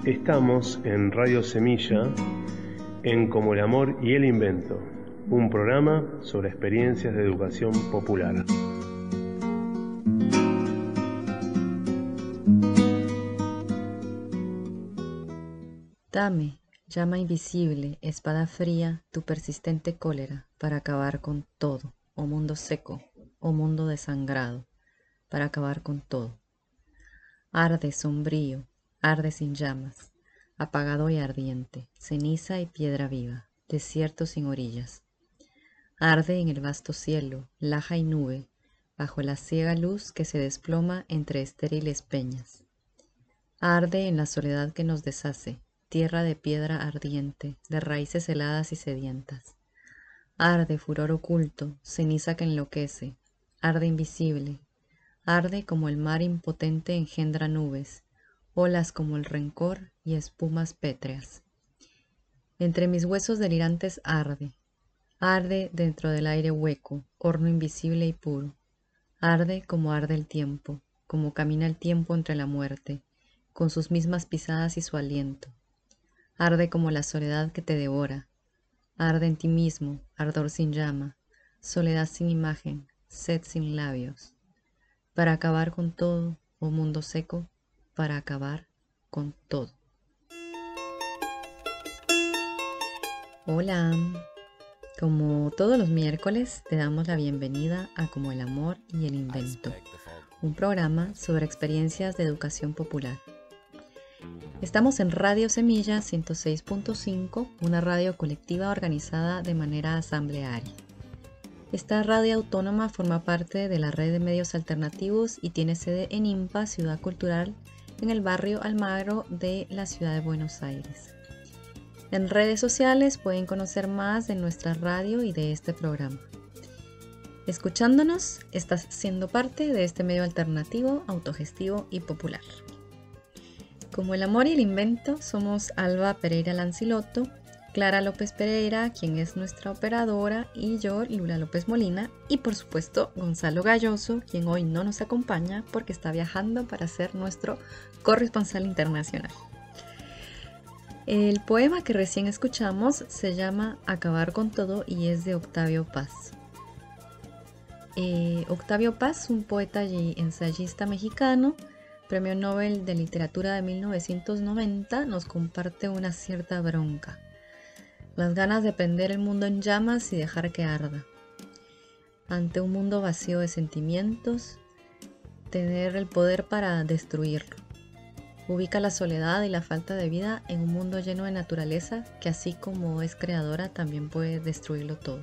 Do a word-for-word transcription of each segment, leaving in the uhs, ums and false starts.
Estamos en Radio Semilla, en Como el Amor y el Invento, un programa sobre experiencias de educación popular. Dame, llama invisible, espada fría, tu persistente cólera, para acabar con todo, oh mundo seco, oh mundo desangrado, para acabar con todo. Arde sombrío, arde sin llamas, apagado y ardiente, ceniza y piedra viva, desierto sin orillas. Arde en el vasto cielo, laja y nube, bajo la ciega luz que se desploma entre estériles peñas. Arde en la soledad que nos deshace, tierra de piedra ardiente, de raíces heladas y sedientas. Arde furor oculto, ceniza que enloquece, arde invisible, arde como el mar impotente engendra nubes, olas como el rencor y espumas pétreas. Entre mis huesos delirantes arde, arde dentro del aire hueco, horno invisible y puro. Arde como arde el tiempo, como camina el tiempo entre la muerte, con sus mismas pisadas y su aliento. Arde como la soledad que te devora. Arde en ti mismo, ardor sin llama, soledad sin imagen, sed sin labios. Para acabar con todo, oh mundo seco, para acabar con todo. Hola, como todos los miércoles te damos la bienvenida a Como el Amor y el Invento, un programa sobre experiencias de educación popular. Estamos en Radio Semilla ciento seis punto cinco, una radio colectiva organizada de manera asamblearia. Esta radio autónoma forma parte de la red de medios alternativos y tiene sede en IMPA, Ciudad Cultural, en el barrio Almagro de la ciudad de Buenos Aires. En redes sociales pueden conocer más de nuestra radio y de este programa. Escuchándonos, estás siendo parte de este medio alternativo, autogestivo y popular. Como el Amor y el Invento, somos Alba Pereira Lancilotto, Clara López Pereira, quien es nuestra operadora, y yo, Lula López Molina, y por supuesto Gonzalo Galloso, quien hoy no nos acompaña porque está viajando para ser nuestro corresponsal internacional. El poema que recién escuchamos se llama Acabar con todo y es de Octavio Paz. Eh, Octavio Paz, un poeta y ensayista mexicano, Premio Nobel de Literatura de mil novecientos noventa, nos comparte una cierta bronca. Las ganas de prender el mundo en llamas y dejar que arda. Ante un mundo vacío de sentimientos, tener el poder para destruirlo. Ubica la soledad y la falta de vida en un mundo lleno de naturaleza que, así como es creadora, también puede destruirlo todo.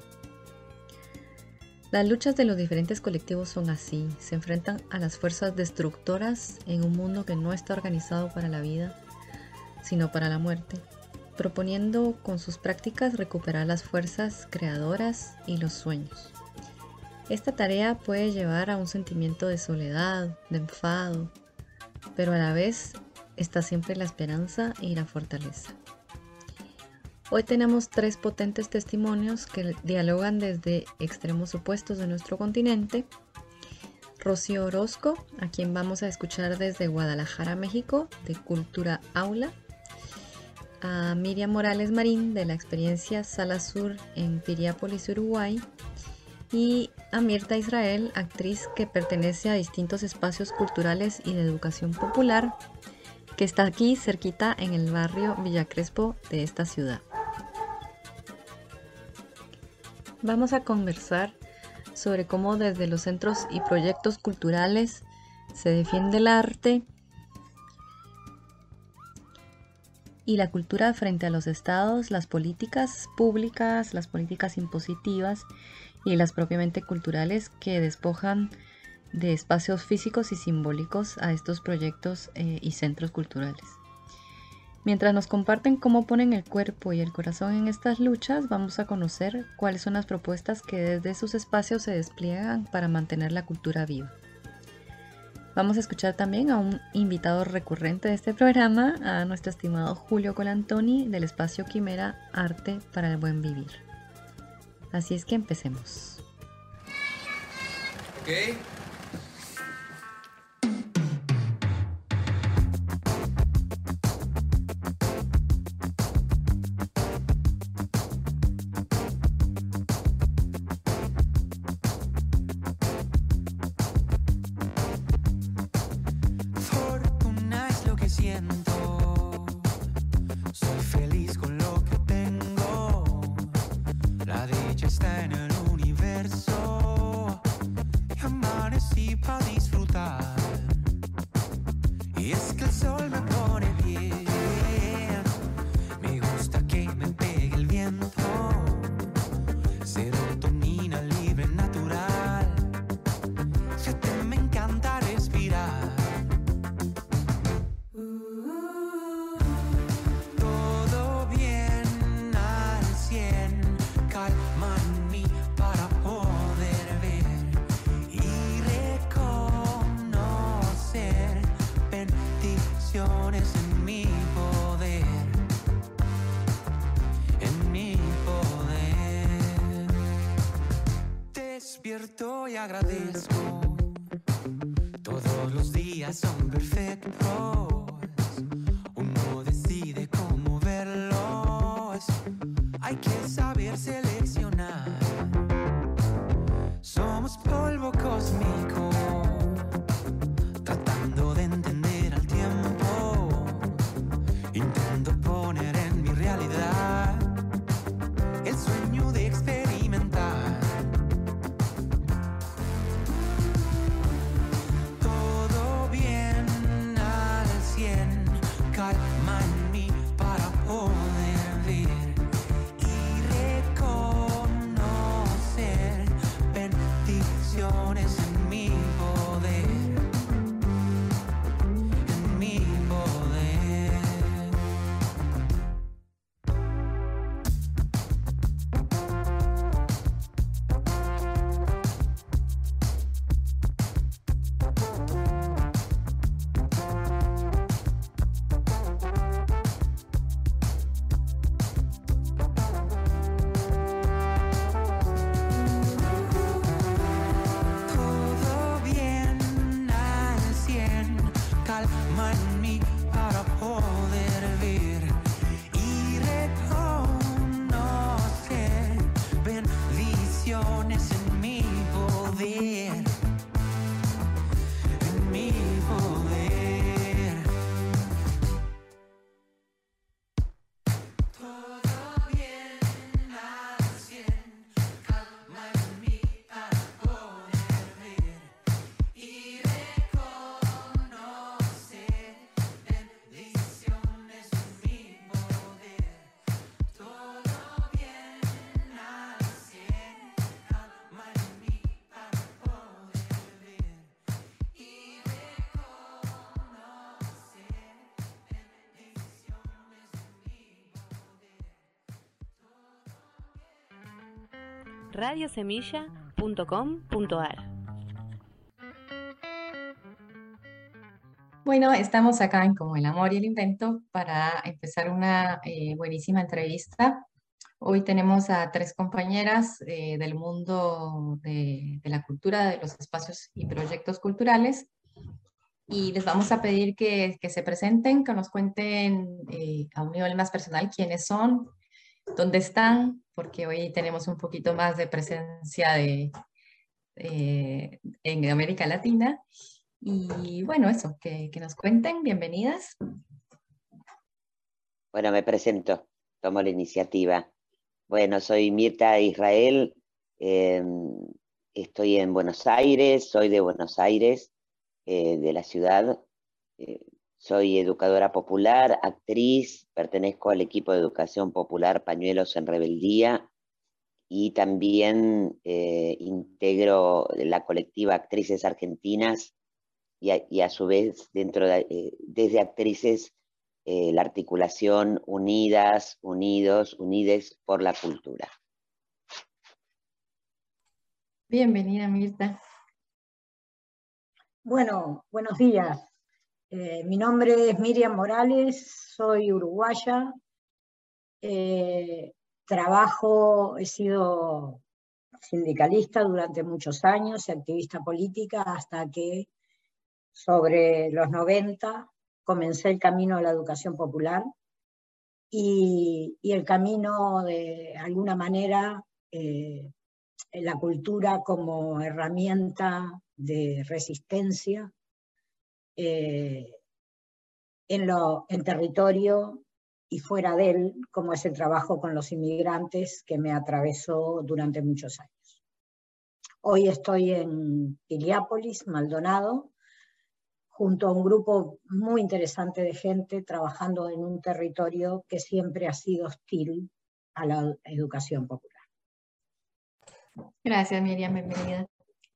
Las luchas de los diferentes colectivos son así, se enfrentan a las fuerzas destructoras en un mundo que no está organizado para la vida, sino para la muerte, proponiendo con sus prácticas recuperar las fuerzas creadoras y los sueños. Esta tarea puede llevar a un sentimiento de soledad, de enfado, pero a la vez está siempre la esperanza y la fortaleza. Hoy tenemos tres potentes testimonios que dialogan desde extremos opuestos de nuestro continente. Rocío Orozco, a quien vamos a escuchar desde Guadalajara, México, de Cultura Aula. A Miriam Morales Marín, de la experiencia Sala Sur en Piriápolis, Uruguay. Y a Mirta Israel, actriz que pertenece a distintos espacios culturales y de educación popular, que está aquí cerquita en el barrio Villa Crespo de esta ciudad. Vamos a conversar sobre cómo desde los centros y proyectos culturales se defiende el arte y la cultura frente a los estados, las políticas públicas, las políticas impositivas y las propiamente culturales que despojan de espacios físicos y simbólicos a estos proyectos eh, y centros culturales. Mientras nos comparten cómo ponen el cuerpo y el corazón en estas luchas, vamos a conocer cuáles son las propuestas que desde esos espacios se despliegan para mantener la cultura viva. Vamos a escuchar también a un invitado recurrente de este programa, a nuestro estimado Julio Colantoni del espacio Quimera Arte para el Buen Vivir. Así es que empecemos. Okay. siento. Soy feliz con lo que tengo. La dicha está en el universo. Y amanecí para disfrutar. Y es que el sol me pone bien. Me gusta que me pegue el viento. Serotonina libre, natural. Fíjate, me encanta respirar. Todo bien al cien. Calma en mí para poder ver y reconocer bendiciones en mi poder. En mi poder. Despierto y agradezco. Todos los días son perfectos. Uno decide cómo verlos. Hay que saber seleccionar. Somos polvo cósmico, tratando de entender al tiempo. Intento poner en mi realidad el sueño de experimentar. Todo bien al cien. Calma en mí para poder ver y reconocer bendiciones en mi poder. En mi poder. Todo bien al cien. Calma en mí para poder ver y reconocer bendiciones en mi poder. En mi poder. Todo bien al cien. Calma en mí para poder ver y reconocer bendiciones en mi poder. Todo bien al cien. Calma en mí para poder ver y reconocer bendiciones en mi poder. radio semilla punto com punto a r. Bueno, estamos acá en Como el Amor y el Invento para empezar una eh, buenísima entrevista. Hoy tenemos a tres compañeras eh, del mundo de, de la cultura, de los espacios y proyectos culturales, y les vamos a pedir que, que se presenten, que nos cuenten eh, a un nivel más personal quiénes son, dónde están, porque hoy tenemos un poquito más de presencia de, eh, en América Latina. Y bueno, eso, que, que nos cuenten. Bienvenidas. Bueno, me presento, tomo la iniciativa. Bueno, soy Mirta Israel, eh, estoy en Buenos Aires, soy de Buenos Aires, eh, de la ciudad. Eh, soy educadora popular, actriz, pertenezco al equipo de educación popular Pañuelos en Rebeldía y también eh, integro la colectiva Actrices Argentinas y a, y a su vez dentro de, eh, desde Actrices eh, la articulación Unidas, Unidos, Unides por la Cultura. Bienvenida, Mirta. Bueno, buenos días. Eh, mi nombre es Miriam Morales, soy uruguaya. Eh, trabajo, he sido sindicalista durante muchos años y activista política hasta que sobre los noventa comencé el camino de la educación popular y, y el camino de alguna manera eh, la cultura como herramienta de resistencia eh, en, lo, en territorio y fuera de él, como es el trabajo con los inmigrantes que me atravesó durante muchos años. Hoy estoy en Piliápolis, Maldonado, junto a un grupo muy interesante de gente trabajando en un territorio que siempre ha sido hostil a la educación popular. Gracias, Miriam, bienvenida.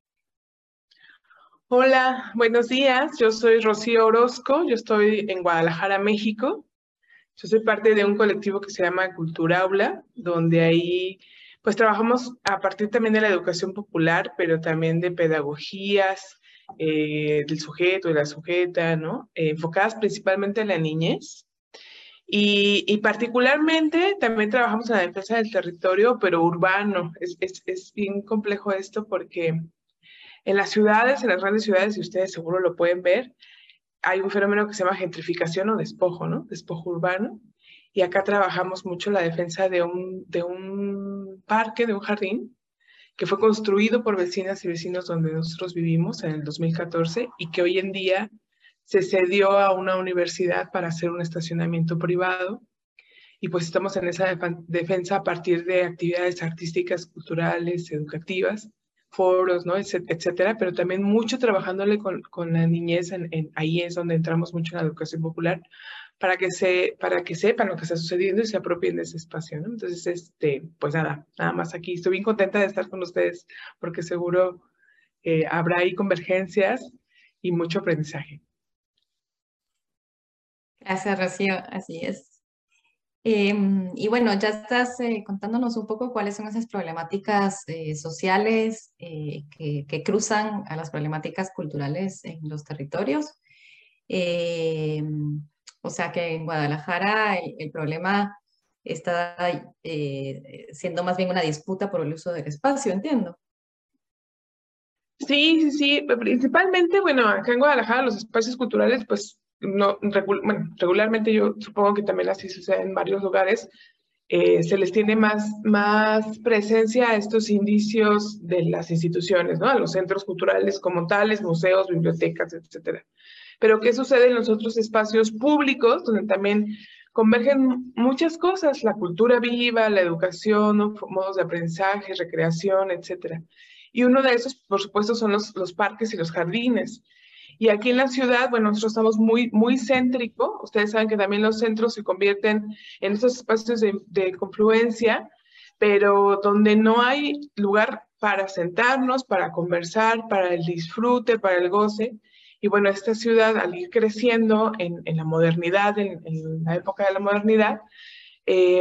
Hola, buenos días. Yo soy Rocío Orozco, yo estoy en Guadalajara, México. Yo soy parte de un colectivo que se llama Cultura Aula, donde ahí pues trabajamos a partir también de la educación popular, pero también de pedagogías eh, del sujeto y la sujeta, ¿no? Eh, enfocadas principalmente en la niñez. Y, y particularmente también trabajamos en la defensa del territorio, pero urbano. Es, es, es bien complejo esto porque en las ciudades, en las grandes ciudades, y ustedes seguro lo pueden ver, hay un fenómeno que se llama gentrificación o despojo, ¿no? Despojo urbano. Y acá trabajamos mucho la defensa de un, de un parque, de un jardín, que fue construido por vecinas y vecinos donde nosotros vivimos en el dos mil catorce y que hoy en día se cedió a una universidad para hacer un estacionamiento privado. Y pues estamos en esa defensa a partir de actividades artísticas, culturales, educativas, foros, ¿no? etcétera, pero también mucho trabajándole con, con la niñez, en, en, ahí es donde entramos mucho en la educación popular, para que, se, para que sepan lo que está sucediendo y se apropien de ese espacio, ¿no? Entonces, este, pues nada, nada más aquí. Estoy bien contenta de estar con ustedes, porque seguro eh, habrá ahí convergencias y mucho aprendizaje. Gracias, Rocío, así es. Eh, y bueno, ya estás eh, contándonos un poco cuáles son esas problemáticas eh, sociales eh, que, que cruzan a las problemáticas culturales en los territorios. Eh, o sea que en Guadalajara el, el problema está eh, siendo más bien una disputa por el uso del espacio, entiendo. Sí, sí, sí, principalmente, bueno, acá en Guadalajara los espacios culturales, pues, no, regu bueno, regularmente yo supongo que también así sucede en varios lugares, eh, se les tiene más, más presencia a estos indicios de las instituciones, ¿no? A los centros culturales como tales, museos, bibliotecas, etcétera. Pero ¿qué sucede en los otros espacios públicos, donde también convergen muchas cosas, la cultura viva, la educación, ¿no? Modos de aprendizaje, recreación, etcétera? Y uno de esos, por supuesto, son los, los parques y los jardines. Y aquí en la ciudad, bueno, nosotros estamos muy, muy céntrico. Ustedes saben que también los centros se convierten en estos espacios de, de confluencia, pero donde no hay lugar para sentarnos, para conversar, para el disfrute, para el goce. Y bueno, esta ciudad, al ir creciendo en, en la modernidad, en, en la época de la modernidad, eh,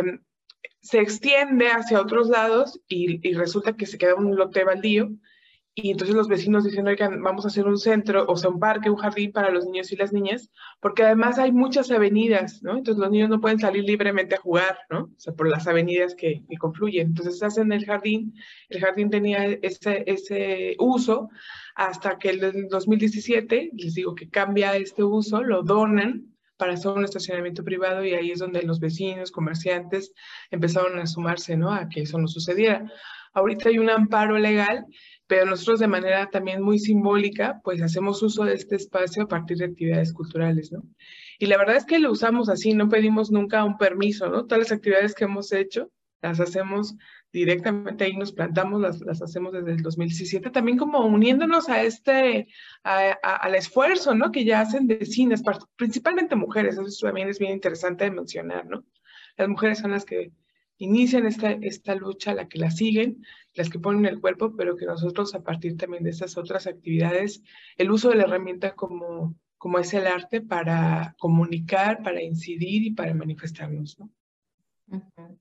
se extiende hacia otros lados y, y resulta que se queda un lote baldío. Y entonces los vecinos dicen, oigan, vamos a hacer un centro, o sea, un parque, un jardín para los niños y las niñas, porque además hay muchas avenidas, ¿no? Entonces los niños no pueden salir libremente a jugar, ¿no? O sea, por las avenidas que, que confluyen. Entonces hacen el jardín, el jardín tenía ese, ese uso hasta que en el dos mil diecisiete, les digo que cambia este uso, lo donan para hacer un estacionamiento privado y ahí es donde los vecinos, comerciantes empezaron a sumarse, ¿no? A que eso no sucediera. Ahorita hay un amparo legal, pero nosotros de manera también muy simbólica, pues hacemos uso de este espacio a partir de actividades culturales, ¿no? Y la verdad es que lo usamos así, no pedimos nunca un permiso, ¿no? Todas las actividades que hemos hecho, las hacemos directamente ahí, nos plantamos, las, las hacemos desde el dos mil diecisiete, también como uniéndonos a este, a, a, al esfuerzo, ¿no? Que ya hacen vecinas, principalmente mujeres, eso también es bien interesante de mencionar, ¿no? Las mujeres son las que inician esta, esta lucha, la que la siguen, las que ponen el cuerpo, pero que nosotros a partir también de estas otras actividades, el uso de la herramienta como, como es el arte para comunicar, para incidir y para manifestarnos, ¿no? Uh-huh.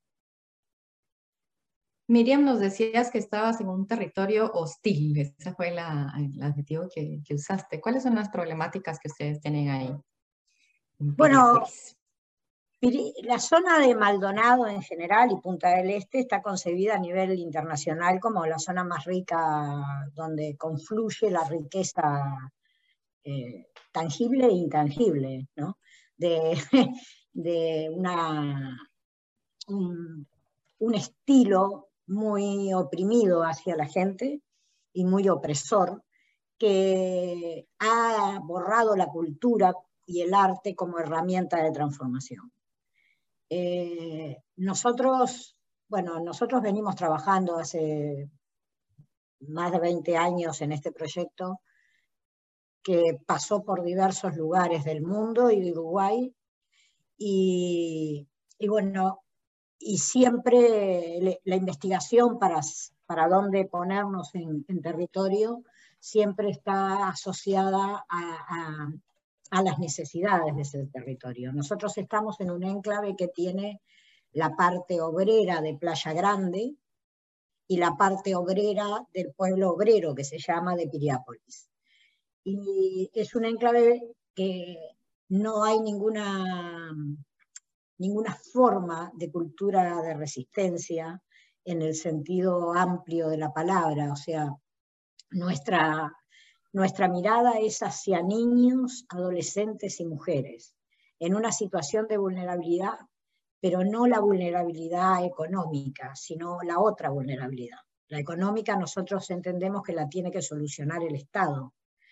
Miriam, nos decías que estabas en un territorio hostil, ese fue la, el adjetivo que, que usaste. ¿Cuáles son las problemáticas que ustedes tienen ahí? Bueno, la zona de Maldonado en general y Punta del Este está concebida a nivel internacional como la zona más rica donde confluye la riqueza eh, tangible e intangible, ¿no? De, de una, un, un estilo muy oprimido hacia la gente y muy opresor, que ha borrado la cultura y el arte como herramienta de transformación. Eh, nosotros, bueno, nosotros venimos trabajando hace más de veinte años en este proyecto que pasó por diversos lugares del mundo y de Uruguay, y, y bueno, y siempre le, la investigación para, para dónde ponernos en, en territorio siempre está asociada a, a, a las necesidades de ese territorio. Nosotros estamos en un enclave que tiene la parte obrera de Playa Grande y la parte obrera del pueblo obrero, que se llama de Piriápolis. Y es un enclave que no hay ninguna, ninguna forma de cultura de resistencia en el sentido amplio de la palabra. O sea, nuestra, nuestra mirada es hacia niños, adolescentes y mujeres, en una situación de vulnerabilidad, pero no la vulnerabilidad económica, sino la otra vulnerabilidad. La económica nosotros entendemos que la tiene que solucionar el Estado,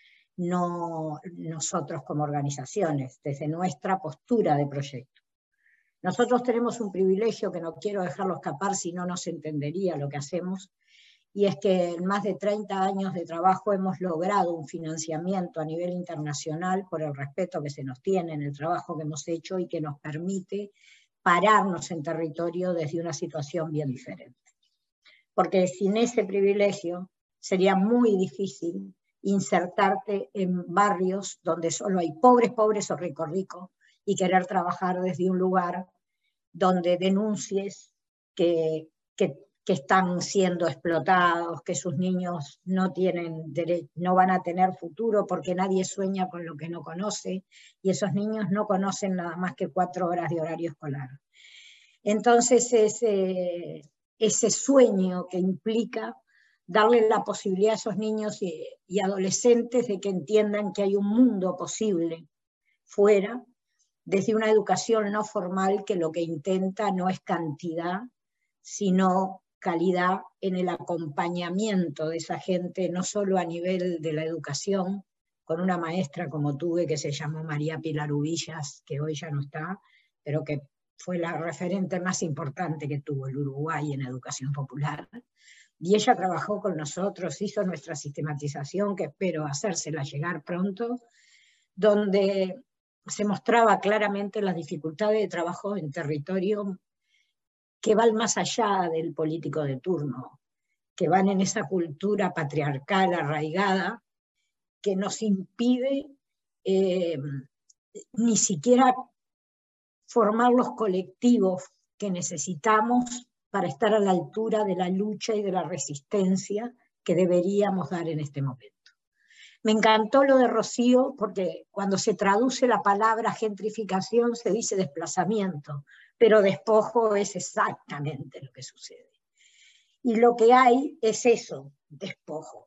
no nosotros como organizaciones, desde nuestra postura de proyecto. Nosotros tenemos un privilegio que no quiero dejarlo escapar, si no, no se entendería lo que hacemos, y es que en más de treinta años de trabajo hemos logrado un financiamiento a nivel internacional por el respeto que se nos tiene en el trabajo que hemos hecho y que nos permite pararnos en territorio desde una situación bien diferente. Porque sin ese privilegio sería muy difícil insertarte en barrios donde solo hay pobres, pobres o ricos, ricos, y querer trabajar desde un lugar donde denuncies que, que, que están siendo explotados, que sus niños no, tienen dere- no van a tener futuro porque nadie sueña con lo que no conoce, y esos niños no conocen nada más que cuatro horas de horario escolar. Entonces ese, ese sueño que implica darle la posibilidad a esos niños y, y adolescentes de que entiendan que hay un mundo posible fuera, desde una educación no formal que lo que intenta no es cantidad, sino calidad en el acompañamiento de esa gente, no solo a nivel de la educación, con una maestra como tuve que se llamó María Pilar Ubillas, que hoy ya no está, pero que fue la referente más importante que tuvo el Uruguay en educación popular. Y ella trabajó con nosotros, hizo nuestra sistematización, que espero hacérsela llegar pronto, donde se mostraba claramente las dificultades de trabajo en territorio que van más allá del político de turno, que van en esa cultura patriarcal arraigada que nos impide eh, ni siquiera formar los colectivos que necesitamos para estar a la altura de la lucha y de la resistencia que deberíamos dar en este momento. Me encantó lo de Rocío, porque cuando se traduce la palabra gentrificación se dice desplazamiento, pero despojo es exactamente lo que sucede. Y lo que hay es eso, despojo.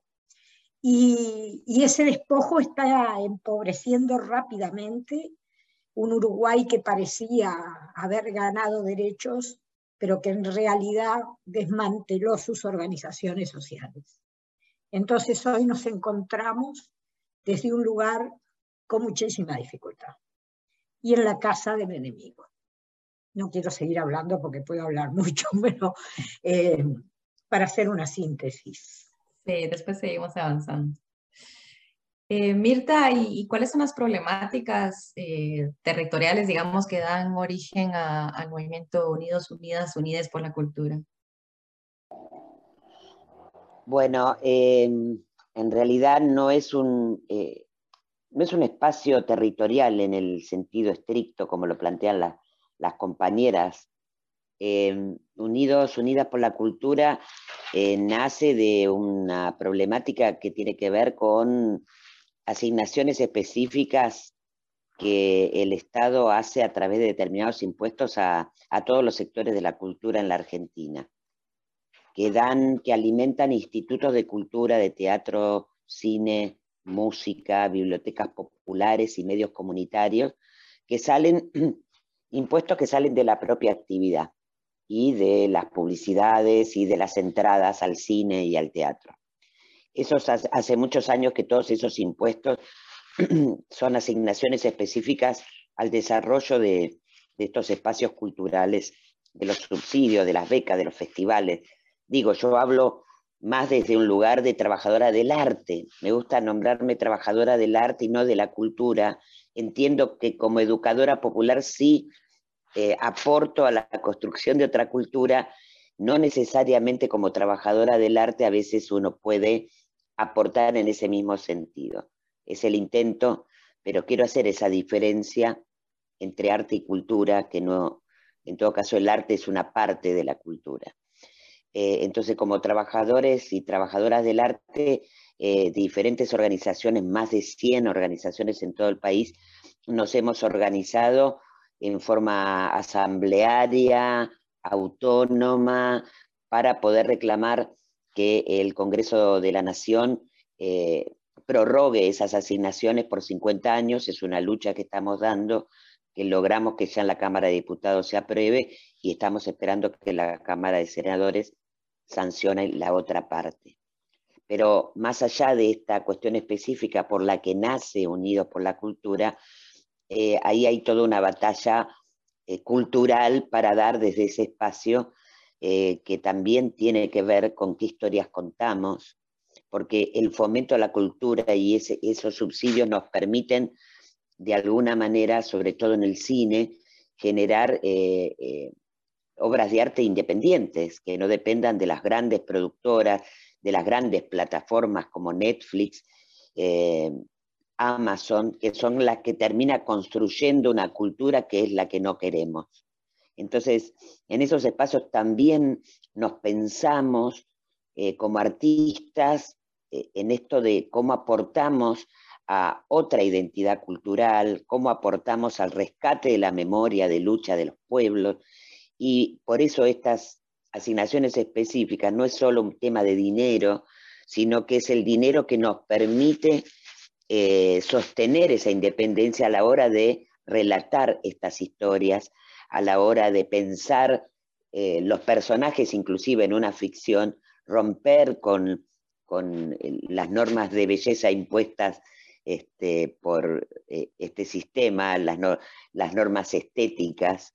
Y, y ese despojo está empobreciendo rápidamente un Uruguay que parecía haber ganado derechos, pero que en realidad desmanteló sus organizaciones sociales. Entonces hoy nos encontramos desde un lugar con muchísima dificultad y en la casa del enemigo. No quiero seguir hablando porque puedo hablar mucho, pero eh, para hacer una síntesis. Sí, después seguimos avanzando. Eh, Mirta, ¿y, y cuáles son las problemáticas eh, territoriales, digamos, que dan origen a, al movimiento Unidos, Unidas, Unides por la Cultura? Bueno, eh, en realidad no es un, eh, no es un espacio territorial en el sentido estricto, como lo plantean la, las compañeras. Eh, Unidos, Unidas por la Cultura eh, nace de una problemática que tiene que ver con asignaciones específicas que el Estado hace a través de determinados impuestos a, a todos los sectores de la cultura en la Argentina, que dan, que alimentan institutos de cultura, de teatro, cine, música, bibliotecas populares y medios comunitarios, que salen, impuestos que salen de la propia actividad y de las publicidades y de las entradas al cine y al teatro. Esos hace muchos años que todos esos impuestos son asignaciones específicas al desarrollo de, de estos espacios culturales, de los subsidios, de las becas, de los festivales. Digo, yo hablo más desde un lugar de trabajadora del arte. Me gusta nombrarme trabajadora del arte y no de la cultura. Entiendo que como educadora popular sí eh, aporto a la construcción de otra cultura, no necesariamente como trabajadora del arte a veces uno puede aportar en ese mismo sentido. Es el intento, pero quiero hacer esa diferencia entre arte y cultura, que no, en todo caso el arte es una parte de la cultura. Eh, entonces, como trabajadores y trabajadoras del arte, eh, diferentes organizaciones, más de cien organizaciones en todo el país, nos hemos organizado en forma asamblearia, autónoma, para poder reclamar que el Congreso de la Nación eh, prorrogue esas asignaciones por cincuenta años. Es una lucha que estamos dando, que logramos que ya en la Cámara de Diputados se apruebe y estamos esperando que la Cámara de Senadores sancione la otra parte. Pero más allá de esta cuestión específica por la que nace Unidos por la Cultura, eh, ahí hay toda una batalla eh, cultural para dar desde ese espacio eh, que también tiene que ver con qué historias contamos, porque el fomento a la cultura y ese, esos subsidios nos permiten de alguna manera, sobre todo en el cine, generar eh, eh, obras de arte independientes, que no dependan de las grandes productoras, de las grandes plataformas como Netflix, eh, Amazon, que son las que terminan construyendo una cultura que es la que no queremos. Entonces, en esos espacios también nos pensamos eh, como artistas eh, en esto de cómo aportamos a otra identidad cultural, cómo aportamos al rescate de la memoria de lucha de los pueblos, y por eso estas asignaciones específicas no es solo un tema de dinero, sino que es el dinero que nos permite eh, sostener esa independencia a la hora de relatar estas historias, a la hora de pensar eh, los personajes inclusive en una ficción, romper con, con las normas de belleza impuestas este, por eh, este sistema, las, no, las normas estéticas,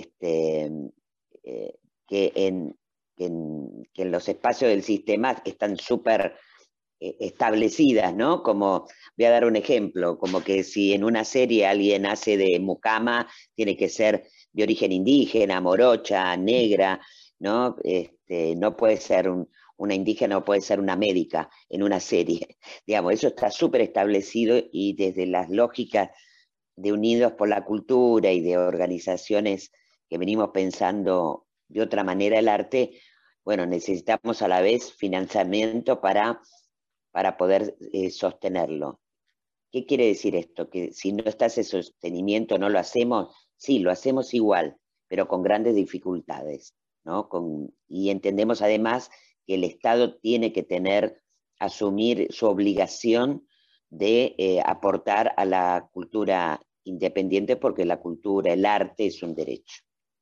este, eh, que, en, que, en, que en los espacios del sistema están súper eh, establecidas, ¿no? Como, voy a dar un ejemplo, como que si en una serie alguien hace de mucama, tiene que ser de origen indígena, morocha, negra, ¿no? Este, no puede ser un, una indígena, no puede ser una médica en una serie. Digamos, eso está súper establecido y desde las lógicas de Unidos por la Cultura y de organizaciones que venimos pensando de otra manera el arte, bueno, necesitamos a la vez financiamiento para, para poder eh, sostenerlo. ¿Qué quiere decir esto? Que si no está ese sostenimiento, no lo hacemos. Sí, lo hacemos igual, pero con grandes dificultades, ¿no? Con, y entendemos además que el Estado tiene que tener, asumir su obligación de eh, aportar a la cultura independiente, porque la cultura, el arte es un derecho.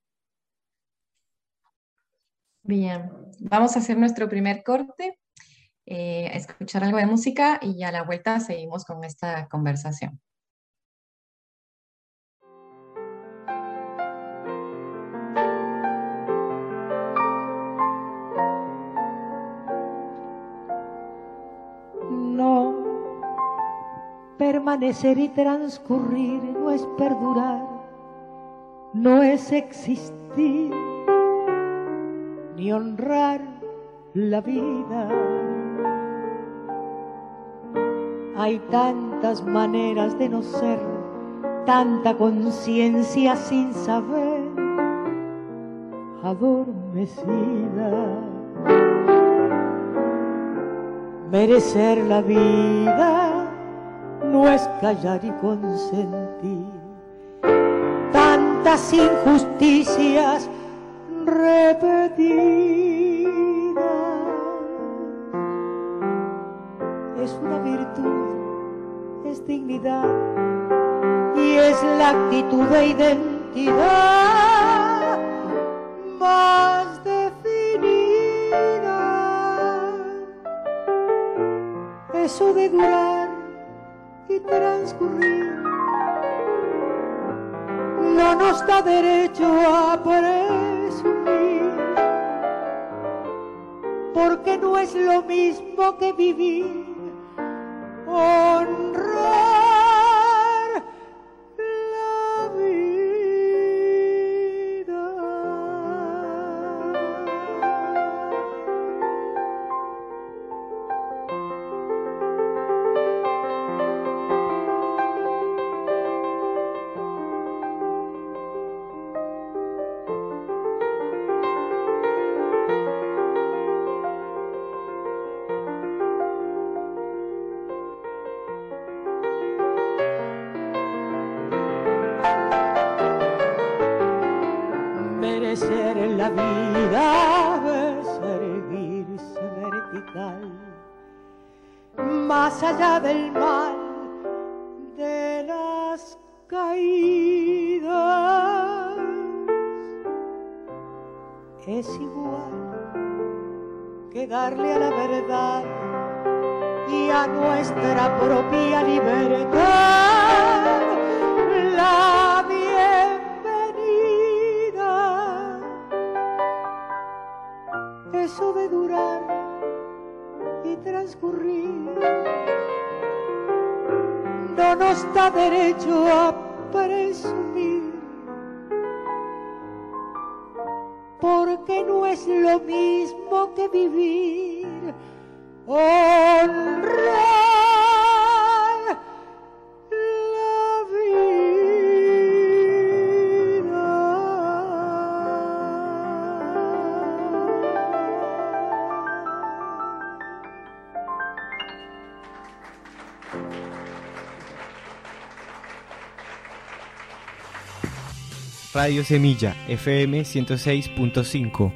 Bien, vamos a hacer nuestro primer corte, eh, a escuchar algo de música y a la vuelta seguimos con esta conversación. No, permanecer y transcurrir no es perdurar, no es existir, ni honrar la vida. Hay tantas maneras de no ser, tanta conciencia sin saber, adormecida. Merecer la vida no es callar y consentir tantas injusticias repetidas. Es una virtud, es dignidad y es la actitud de identidad más definida. Eso de durar y y transcurrir. No nos da derecho a presumir, porque no es lo mismo que vivir, honrar la vida. Merecer en la vida es erguirse vertical, más allá del mal de las caídas. Es igual que darle a la verdad y a nuestra propia libertad la bienvenida. Eso de durar y transcurrir no nos da derecho a presumir, porque no es lo mismo que vivir, honrar la vida. Radio Semilla, F M ciento seis punto cinco.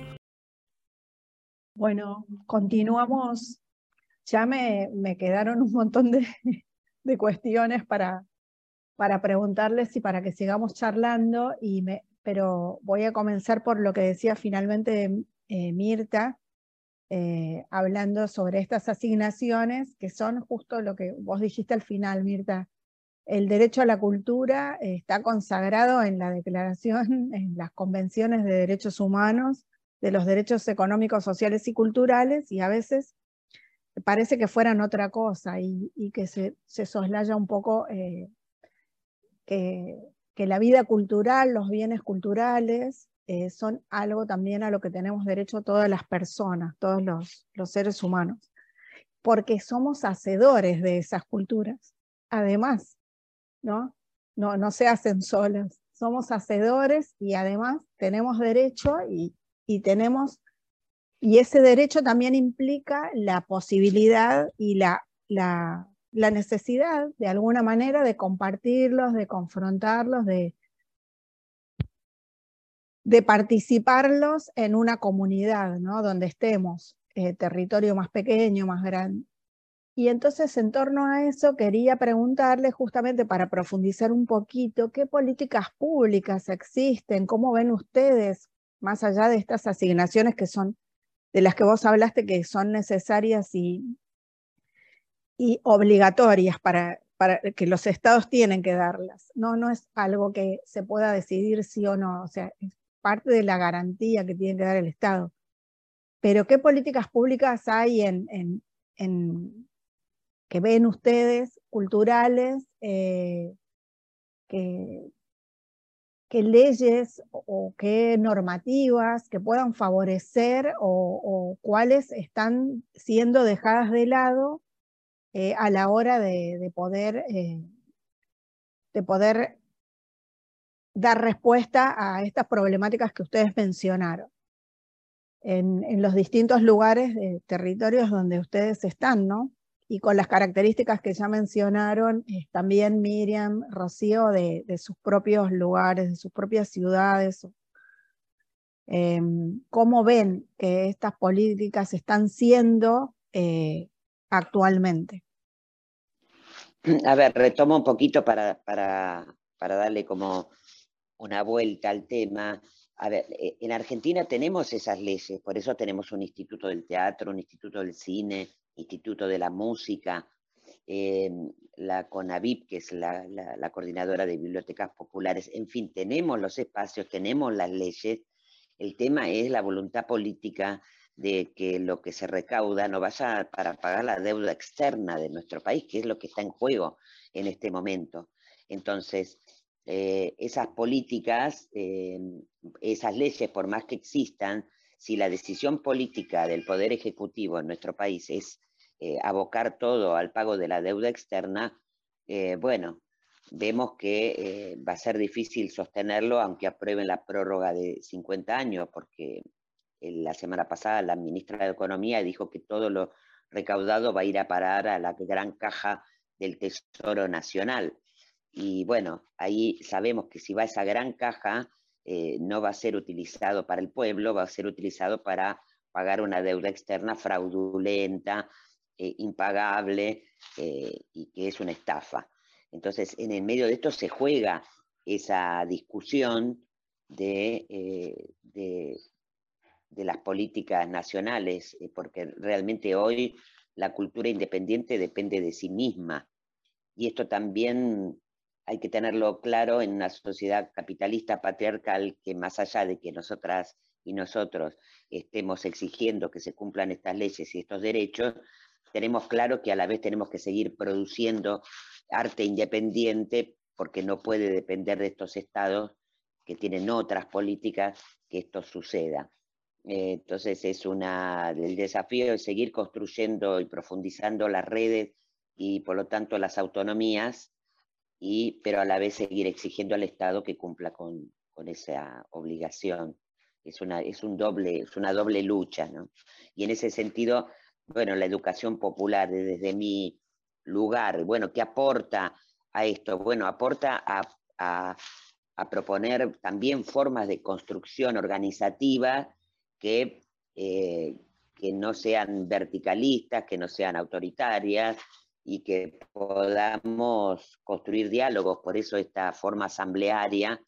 Bueno, continuamos. Ya me, me quedaron un montón de, de cuestiones para, para preguntarles y para que sigamos charlando, y me, pero voy a comenzar por lo que decía finalmente eh, Mirta, eh, hablando sobre estas asignaciones, que son justo lo que vos dijiste al final, Mirta. El derecho a la cultura eh, está consagrado en la Declaración, en las Convenciones de Derechos Humanos, de los derechos económicos, sociales y culturales, y a veces parece que fueran otra cosa, y, y que se, se soslaya un poco eh, que, que la vida cultural, los bienes culturales, eh, son algo también a lo que tenemos derecho todas las personas, todos los, los seres humanos, porque somos hacedores de esas culturas, además, ¿no? No, no se hacen solas, somos hacedores y además tenemos derecho y, y tenemos... Y ese derecho también implica la posibilidad y la, la, la necesidad, de alguna manera, de compartirlos, de confrontarlos, de, de participarlos en una comunidad, ¿no? Donde estemos, eh, territorio más pequeño, más grande. Y entonces, en torno a eso, quería preguntarle, justamente para profundizar un poquito, ¿qué políticas públicas existen? ¿Cómo ven ustedes, más allá de estas asignaciones que son de las que vos hablaste, que son necesarias y, y obligatorias para, para que los estados tienen que darlas? No, no es algo que se pueda decidir sí o no, o sea, es parte de la garantía que tiene que dar el Estado. Pero ¿qué políticas públicas hay en, en, en que ven ustedes, culturales, eh, que, qué leyes o qué normativas que puedan favorecer o, o cuáles están siendo dejadas de lado eh, a la hora de, de, poder, eh, de poder dar respuesta a estas problemáticas que ustedes mencionaron en, en los distintos lugares, de territorios donde ustedes están, ¿no? Y con las características que ya mencionaron eh, también Miriam, Rocío, de, de sus propios lugares, de sus propias ciudades. Eh, ¿Cómo ven que estas políticas están siendo eh, actualmente? A ver, retomo un poquito para, para, para darle como una vuelta al tema. A ver, en Argentina tenemos esas leyes, por eso tenemos un instituto del teatro, un instituto del cine, Instituto de la Música, eh, la CONAVIP, que es la, la, la coordinadora de bibliotecas populares, en fin, tenemos los espacios, tenemos las leyes. El tema es la voluntad política de que lo que se recauda no vaya para pagar la deuda externa de nuestro país, que es lo que está en juego en este momento. Entonces, eh, esas políticas, eh, esas leyes, por más que existan, si la decisión política del Poder Ejecutivo en nuestro país es eh, abocar todo al pago de la deuda externa, eh, bueno, vemos que eh, va a ser difícil sostenerlo, aunque aprueben la prórroga de cincuenta años, porque la semana pasada la ministra de Economía dijo que todo lo recaudado va a ir a parar a la gran caja del Tesoro Nacional. Y bueno, ahí sabemos que si va a esa gran caja, eh, no va a ser utilizado para el pueblo, va a ser utilizado para pagar una deuda externa fraudulenta, eh, impagable, eh, y que es una estafa. Entonces, en el medio de esto se juega esa discusión de... Eh, de de las políticas nacionales, porque realmente hoy la cultura independiente depende de sí misma. Y esto también hay que tenerlo claro en una sociedad capitalista patriarcal, que más allá de que nosotras y nosotros estemos exigiendo que se cumplan estas leyes y estos derechos, tenemos claro que a la vez tenemos que seguir produciendo arte independiente, porque no puede depender de estos estados que tienen otras políticas que esto suceda. Entonces es una, el desafío es seguir construyendo y profundizando las redes y por lo tanto las autonomías, y, pero a la vez seguir exigiendo al Estado que cumpla con, con esa obligación. Es una, es, un doble, es una doble lucha, ¿no? Y en ese sentido, bueno, la educación popular desde mi lugar, bueno, ¿qué aporta a esto? Bueno, aporta a, a, a proponer también formas de construcción organizativa Que, eh, que no sean verticalistas, que no sean autoritarias, y que podamos construir diálogos, por eso esta forma asamblearia,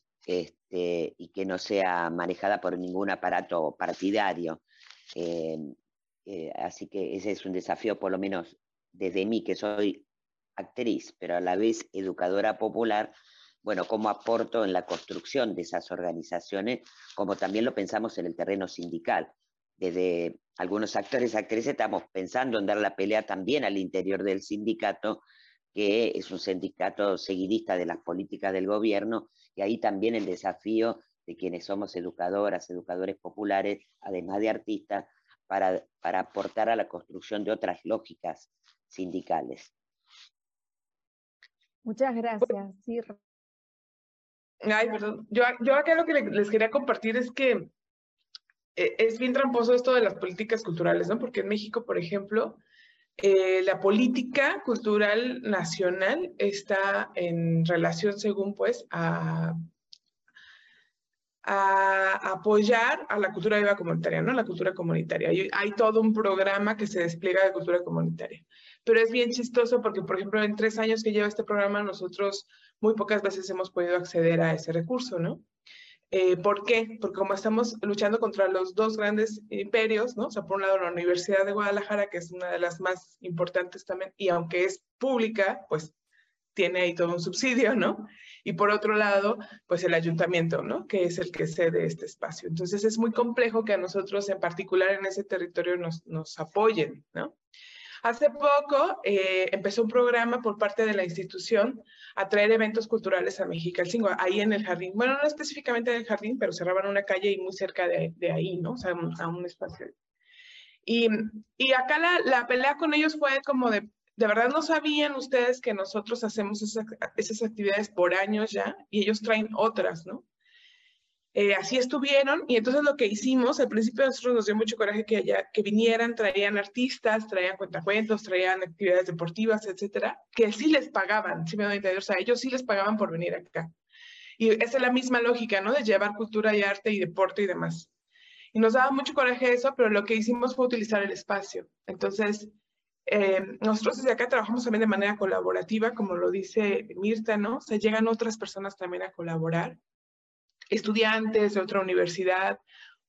este, y que no sea manejada por ningún aparato partidario. Eh, eh, así que ese es un desafío, por lo menos desde mí, que soy actriz, pero a la vez educadora popular. Bueno, cómo aporto en la construcción de esas organizaciones, como también lo pensamos en el terreno sindical. Desde algunos actores y actrices estamos pensando en dar la pelea también al interior del sindicato, que es un sindicato seguidista de las políticas del gobierno, y ahí también el desafío de quienes somos educadoras, educadores populares, además de artistas, para, para aportar a la construcción de otras lógicas sindicales. Muchas gracias. Sí. Ay, perdón. Yo, yo acá lo que les quería compartir es que eh, es bien tramposo esto de las políticas culturales, ¿no? Porque en México, por ejemplo, eh, la política cultural nacional está en relación, según pues, a, a apoyar a la cultura viva comunitaria, ¿no? La cultura comunitaria. Hay, hay todo un programa que se despliega de cultura comunitaria. Pero es bien chistoso porque, por ejemplo, en tres años que lleva este programa, nosotros muy pocas veces hemos podido acceder a ese recurso, ¿no? Eh, ¿Por qué? Porque como estamos luchando contra los dos grandes imperios, ¿no? O sea, por un lado la Universidad de Guadalajara, que es una de las más importantes también, y aunque es pública, pues tiene ahí todo un subsidio, ¿no? Y por otro lado, pues el ayuntamiento, ¿no? Que es el que cede este espacio. Entonces es muy complejo que a nosotros en particular en ese territorio nos, nos apoyen, ¿no? Hace poco eh, empezó un programa por parte de la institución a traer eventos culturales a Mexicalcingo, ahí en el jardín. Bueno, no específicamente en el jardín, pero cerraban una calle y muy cerca de, de ahí, ¿no? O sea, un, a un espacio. Y, y acá la, la pelea con ellos fue como de, de verdad no sabían ustedes que nosotros hacemos esas, esas actividades por años ya, y ellos traen otras, ¿no? Eh, así estuvieron, y entonces lo que hicimos, al principio a nosotros nos dio mucho coraje que, haya, que vinieran, traían artistas, traían cuentacuentos, traían actividades deportivas, etcétera, que sí les pagaban, ¿sí me doy a entender? O sea, ellos sí les pagaban por venir acá. Y esa es la misma lógica, ¿no? De llevar cultura y arte y deporte y demás. Y nos daba mucho coraje eso, pero lo que hicimos fue utilizar el espacio. Entonces, eh, nosotros desde acá trabajamos también de manera colaborativa, como lo dice Mirta, ¿no? O sea, llegan otras personas también a colaborar, estudiantes de otra universidad,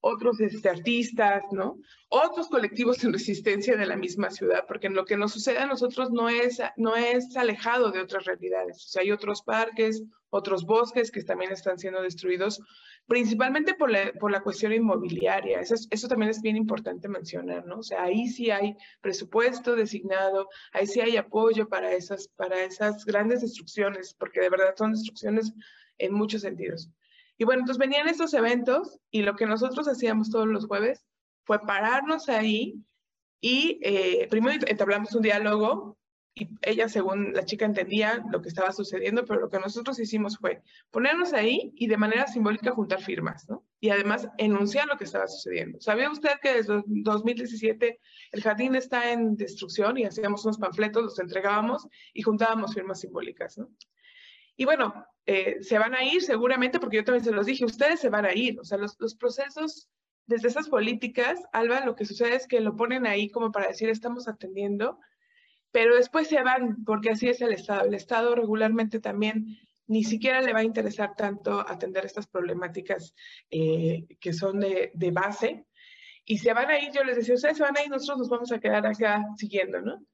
otros este, artistas, ¿no? Otros colectivos en resistencia de la misma ciudad, porque lo que nos sucede a nosotros no es, no es alejado de otras realidades. O sea, hay otros parques, otros bosques que también están siendo destruidos, principalmente por la, por la cuestión inmobiliaria. Eso, es, eso también es bien importante mencionar, ¿no? O sea, ahí sí hay presupuesto designado, ahí sí hay apoyo para esas, para esas grandes destrucciones, porque de verdad son destrucciones en muchos sentidos. Y bueno, entonces venían estos eventos y lo que nosotros hacíamos todos los jueves fue pararnos ahí y eh, primero entablamos un diálogo y ella, según la chica, entendía lo que estaba sucediendo, pero lo que nosotros hicimos fue ponernos ahí y de manera simbólica juntar firmas, ¿no? Y además enunciar lo que estaba sucediendo. ¿Sabía usted que desde dos mil diecisiete el jardín está en destrucción? Y hacíamos unos panfletos, los entregábamos y juntábamos firmas simbólicas, ¿no? Y bueno, eh, se van a ir seguramente, porque yo también se los dije, ustedes se van a ir. O sea, los, los procesos desde esas políticas, Alba, lo que sucede es que lo ponen ahí como para decir estamos atendiendo, pero después se van, porque así es el Estado. El Estado regularmente también ni siquiera le va a interesar tanto atender estas problemáticas eh, que son de, de base, y se van a ir. Yo les decía, ustedes se van a ir, nosotros nos vamos a quedar acá siguiendo, ¿no?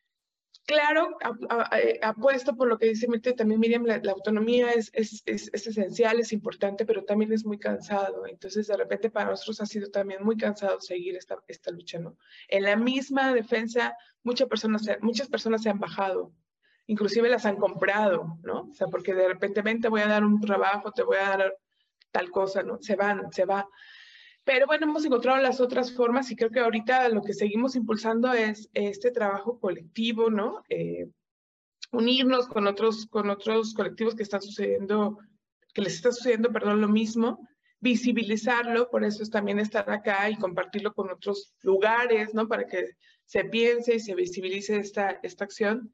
Claro, apuesto por lo que dice Mirta, también Miriam, la, la autonomía es, es, es, es esencial, es importante, pero también es muy cansado. Entonces, de repente, para nosotros ha sido también muy cansado seguir esta, esta lucha, ¿no? En la misma defensa, muchas personas, muchas personas se han bajado, inclusive las han comprado, ¿no? O sea, porque de repente, ven, te voy a dar un trabajo, te voy a dar tal cosa, ¿no? Se van, se va. Pero bueno, hemos encontrado las otras formas y creo que ahorita lo que seguimos impulsando es este trabajo colectivo, ¿no? Eh, unirnos con otros, con otros colectivos que están sucediendo, que les está sucediendo, perdón, lo mismo, visibilizarlo, por eso es también estar acá y compartirlo con otros lugares, ¿no? Para que se piense y se visibilice esta, esta acción.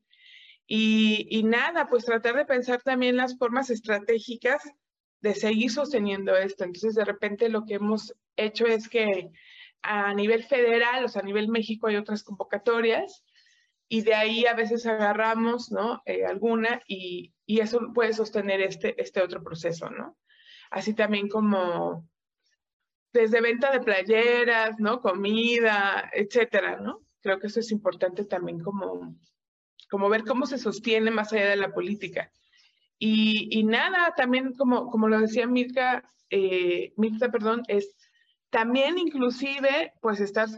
Y, y nada, pues tratar de pensar también las formas estratégicas de seguir sosteniendo esto. Entonces, de repente lo que hemos hecho es que a nivel federal, o sea, a nivel México hay otras convocatorias y de ahí a veces agarramos, ¿no? Eh, alguna y, y eso puede sostener este, este otro proceso, ¿no? Así también como desde venta de playeras, ¿no? Comida, etcétera, ¿no? Creo que eso es importante también como, como ver cómo se sostiene más allá de la política. Y, y nada, también como, como lo decía Mirka, eh, Mirta, perdón, es también inclusive pues estás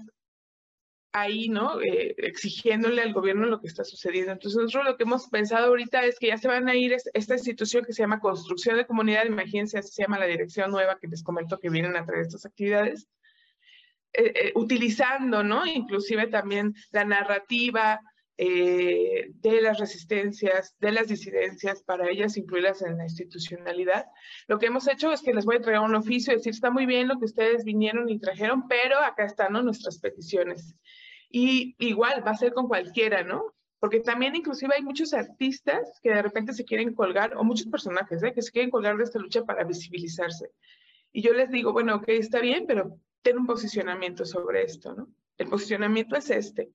ahí, ¿no? Eh, exigiéndole al gobierno lo que está sucediendo. Entonces nosotros lo que hemos pensado ahorita es que ya se van a ir esta institución que se llama Construcción de Comunidad, imagínense, así se llama la dirección nueva que les comento que vienen a traer estas actividades, eh, eh, utilizando, ¿no? Inclusive también la narrativa, Eh, de las resistencias, de las disidencias, para ellas incluirlas en la institucionalidad. Lo que hemos hecho es que les voy a entregar un oficio y decir, está muy bien lo que ustedes vinieron y trajeron, pero acá están, ¿no? Nuestras peticiones. Y igual va a ser con cualquiera, ¿no? Porque también inclusive hay muchos artistas que de repente se quieren colgar, o muchos personajes, ¿eh? Que se quieren colgar de esta lucha para visibilizarse. Y yo les digo, bueno, ok, está bien, pero ten un posicionamiento sobre esto, ¿no? El posicionamiento es este.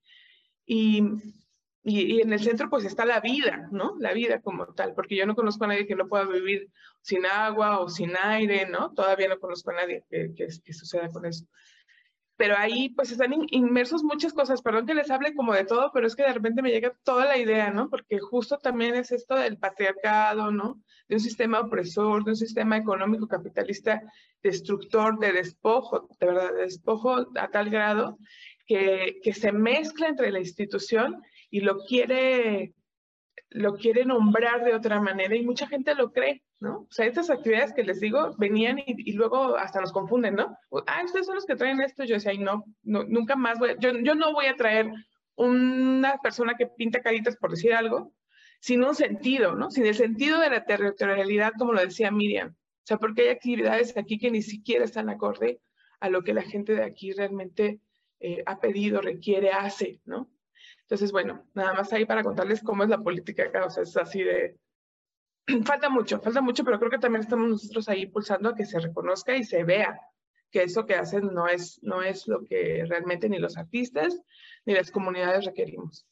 Y Y, y en el centro pues está la vida, ¿no? La vida como tal, porque yo no conozco a nadie que no pueda vivir sin agua o sin aire, ¿no? Todavía no conozco a nadie que, que, que suceda con eso. Pero ahí pues están in, inmersos muchas cosas, perdón que les hable como de todo, pero es que de repente me llega toda la idea, ¿no? Porque justo también es esto del patriarcado, ¿no? De un sistema opresor, de un sistema económico capitalista destructor, de despojo, de verdad, de despojo a tal grado que, que se mezcla entre la institución y lo quiere, lo quiere nombrar de otra manera y mucha gente lo cree, ¿no? O sea, estas actividades que les digo venían y, y luego hasta nos confunden, ¿no? Ah, ustedes son los que traen esto. Yo decía, ay, no, no nunca más voy a, yo, yo no voy a traer una persona que pinta caritas por decir algo, sin un sentido, ¿no? Sin el sentido de la territorialidad, como lo decía Miriam. O sea, porque hay actividades aquí que ni siquiera están acorde a lo que la gente de aquí realmente eh, ha pedido, requiere, hace, ¿no? Entonces, bueno, nada más ahí para contarles cómo es la política acá, o sea, es así de... falta mucho, falta mucho, pero creo que también estamos nosotros ahí impulsando a que se reconozca y se vea que eso que hacen no es, no es lo que realmente ni los artistas ni las comunidades requerimos.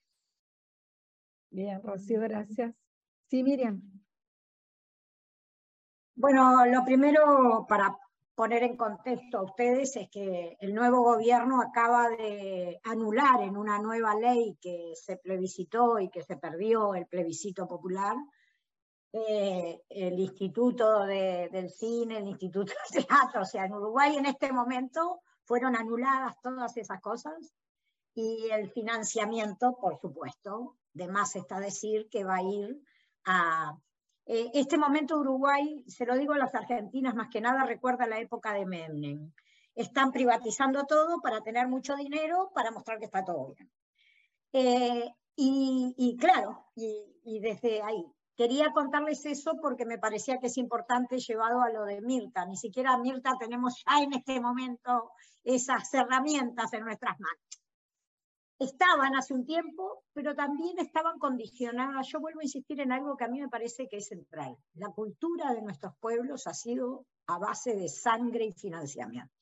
Bien, Rocío, gracias. Sí, Miriam. Bueno, lo primero para poner en contexto a ustedes es que el nuevo gobierno acaba de anular en una nueva ley que se plebiscitó y que se perdió el plebiscito popular, eh, el Instituto de, del Cine, el Instituto de Teatro. O sea, en Uruguay en este momento fueron anuladas todas esas cosas, y el financiamiento, por supuesto, de más está decir que va a ir a... Eh, este momento Uruguay, se lo digo a las argentinas más que nada, recuerda la época de Menem. Están privatizando todo para tener mucho dinero, para mostrar que está todo bien. Eh, y, y claro, y, y desde ahí. Quería contarles eso porque me parecía que es importante llevado a lo de Mirta. Ni siquiera Mirta tenemos ya en este momento esas herramientas en nuestras manos. Estaban hace un tiempo, pero también estaban condicionadas. Yo vuelvo a insistir en algo que a mí me parece que es central. La cultura de nuestros pueblos ha sido a base de sangre y financiamiento.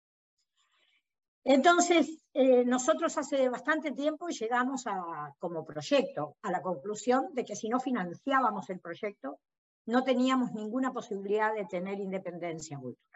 Entonces, eh, nosotros hace bastante tiempo llegamos a, como proyecto a la conclusión de que si no financiábamos el proyecto, no teníamos ninguna posibilidad de tener independencia cultural.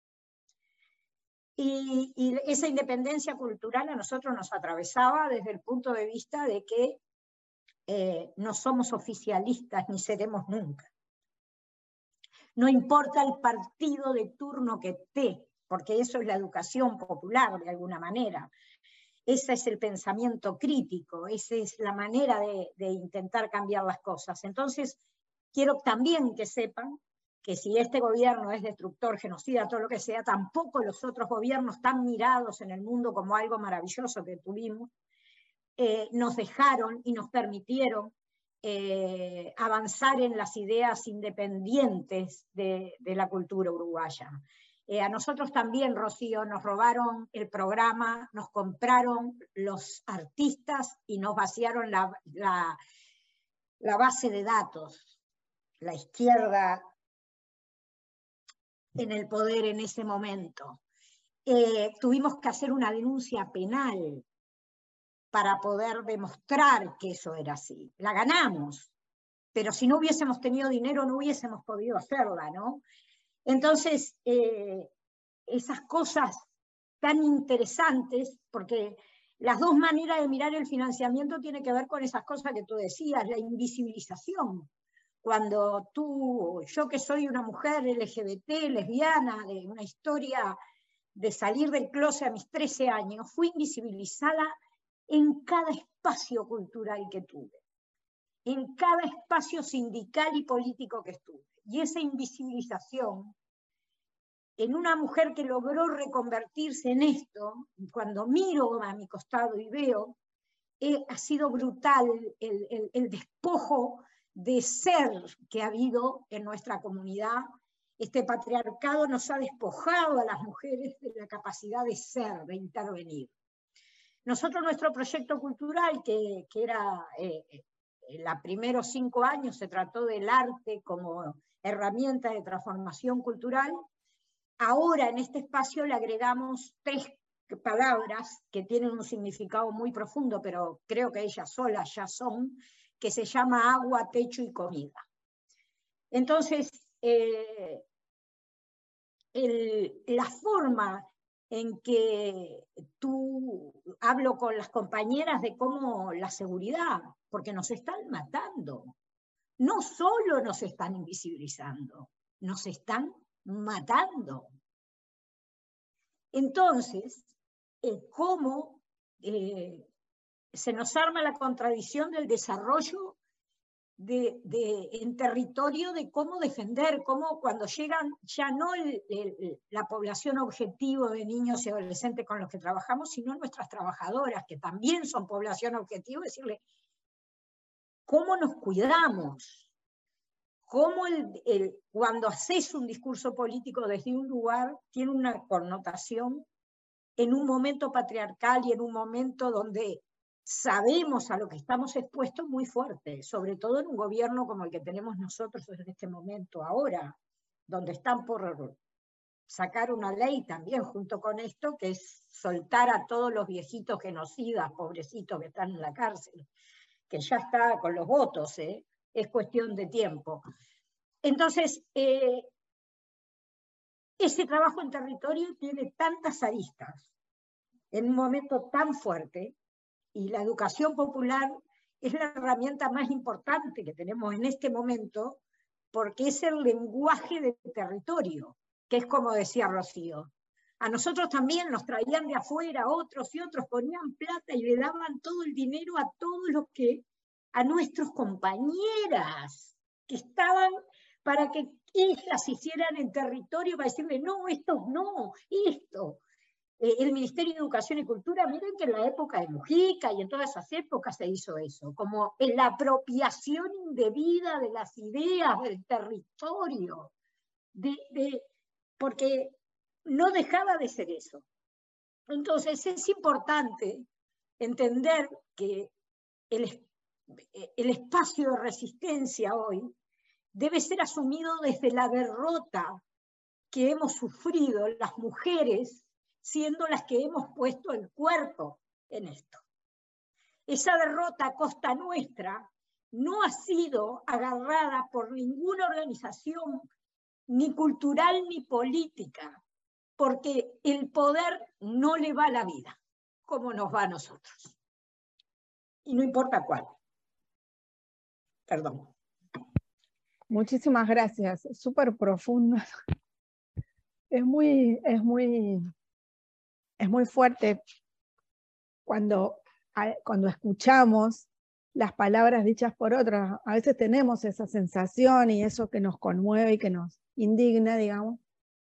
Y, y esa independencia cultural a nosotros nos atravesaba desde el punto de vista de que eh, no somos oficialistas ni seremos nunca. No importa el partido de turno que esté, porque eso es la educación popular de alguna manera. Ese es el pensamiento crítico, esa es la manera de, de intentar cambiar las cosas. Entonces, quiero también que sepan que si este gobierno es destructor, genocida, todo lo que sea, tampoco los otros gobiernos tan mirados en el mundo como algo maravilloso que tuvimos, eh, nos dejaron y nos permitieron eh, avanzar en las ideas independientes de, de la cultura uruguaya. Eh, a nosotros también, Rocío, nos robaron el programa, nos compraron los artistas y nos vaciaron la, la, la base de datos. La izquierda en el poder en ese momento. Eh, tuvimos que hacer una denuncia penal para poder demostrar que eso era así. La ganamos, pero si no hubiésemos tenido dinero no hubiésemos podido hacerla, ¿no? Entonces, eh, esas cosas tan interesantes, porque las dos maneras de mirar el financiamiento tienen que ver con esas cosas que tú decías, la invisibilización. Cuando tú, yo que soy una mujer L G B T, lesbiana, de una historia de salir del closet a mis trece años, fui invisibilizada en cada espacio cultural que tuve, en cada espacio sindical y político que estuve. Y esa invisibilización, en una mujer que logró reconvertirse en esto, cuando miro a mi costado y veo, eh, ha sido brutal el, el, el despojo de ser que ha habido en nuestra comunidad. Este patriarcado nos ha despojado a las mujeres de la capacidad de ser, de intervenir. Nosotros, nuestro proyecto cultural, que, que era, eh, en los primeros cinco años se trató del arte como herramienta de transformación cultural, ahora en este espacio le agregamos tres palabras que tienen un significado muy profundo, pero creo que ellas solas ya son, que se llama agua, techo y comida. Entonces, eh, el, la forma en que tú hablo con las compañeras de cómo la seguridad, porque nos están matando, no solo nos están invisibilizando, nos están matando. Entonces, eh, cómo eh, se nos arma la contradicción del desarrollo de, de, en territorio de cómo defender, cómo cuando llegan ya no el, el, la población objetivo de niños y adolescentes con los que trabajamos, sino nuestras trabajadoras, que también son población objetivo, decirle, ¿cómo nos cuidamos? ¿Cómo el, el, cuando haces un discurso político desde un lugar tiene una connotación en un momento patriarcal y en un momento donde sabemos a lo que estamos expuestos muy fuerte, sobre todo en un gobierno como el que tenemos nosotros en este momento ahora, donde están por sacar una ley también junto con esto, que es soltar a todos los viejitos genocidas, pobrecitos que están en la cárcel, que ya está con los votos, ¿eh? Es cuestión de tiempo. Entonces, eh, ese trabajo en territorio tiene tantas aristas en un momento tan fuerte, y la educación popular es la herramienta más importante que tenemos en este momento, porque es el lenguaje del territorio, que es como decía Rocío. A nosotros también nos traían de afuera, otros y otros ponían plata y le daban todo el dinero a todos los que, a nuestros compañeras, que estaban para que ellas hicieran en territorio, para decirle, no, esto no, esto. Eh, el Ministerio de Educación y Cultura, miren que en la época de Mujica y en todas esas épocas se hizo eso, como en la apropiación indebida de las ideas del territorio, de, de, porque no dejaba de ser eso. Entonces es importante entender que el, el espacio de resistencia hoy debe ser asumido desde la derrota que hemos sufrido las mujeres, siendo las que hemos puesto el cuerpo en esto. Esa derrota a costa nuestra no ha sido agarrada por ninguna organización, ni cultural ni política, porque el poder no le va a la vida, como nos va a nosotros. Y no importa cuál. Perdón. Muchísimas gracias, súper profundo. Es muy, es muy, es muy fuerte cuando, cuando escuchamos las palabras dichas por otras. A veces tenemos esa sensación y eso que nos conmueve y que nos indigna, digamos.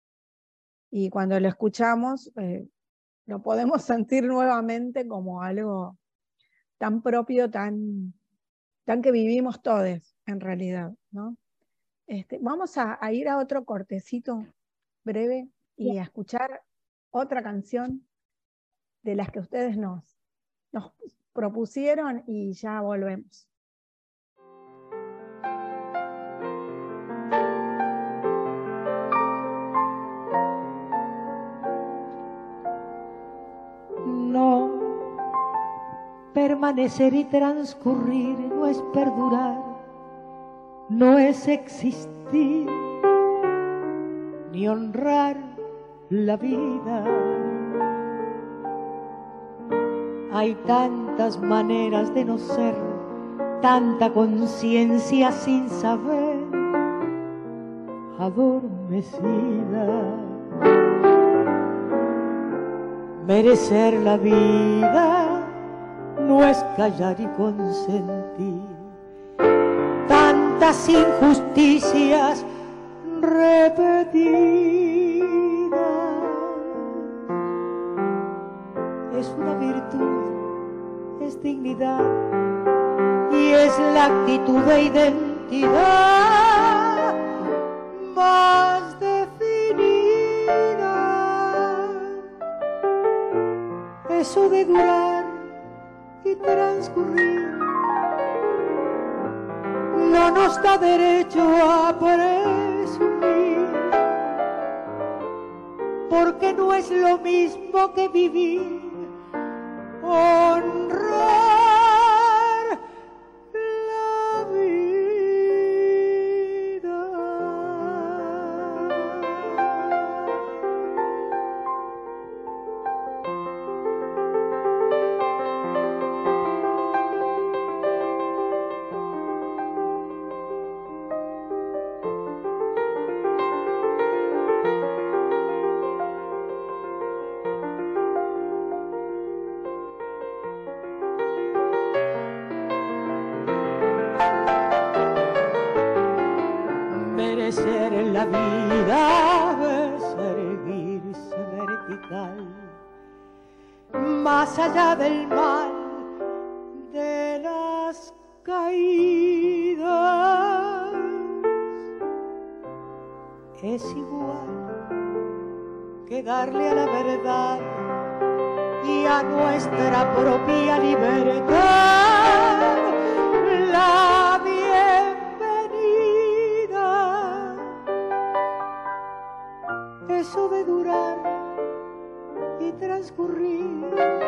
Y cuando lo escuchamos, eh, lo podemos sentir nuevamente como algo tan propio, tan, tan que vivimos todos, en realidad, ¿no? Este, vamos a, a ir a otro cortecito breve y a escuchar otra canción de las que ustedes nos, nos propusieron y ya volvemos. No, permanecer y transcurrir no es perdurar, no es existir, ni honrar la vida. Hay tantas maneras de no ser, tanta conciencia sin saber, adormecida. Merecer la vida no es callar y consentir tantas injusticias repetidas. Es una virtud, es dignidad y es la actitud de identidad más definida. Eso de durar y transcurrir no nos da derecho a presumir, porque no es lo mismo que vivir, honrar la vida. Merecer la vida es erguirse vertical, más allá del mal de las caídas. Es igual que darle a la verdad y a nuestra propia libertad la bienvenida. Eso de durar y transcurrir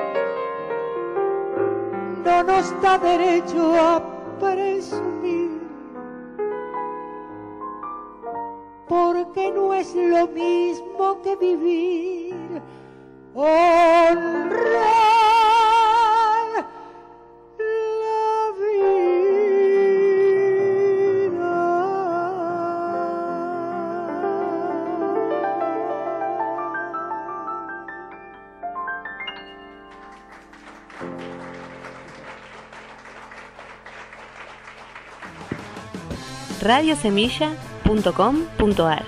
no nos da derecho a presumir, porque porque no es lo mismo que vivir. Honrar la radio semilla punto com punto a r.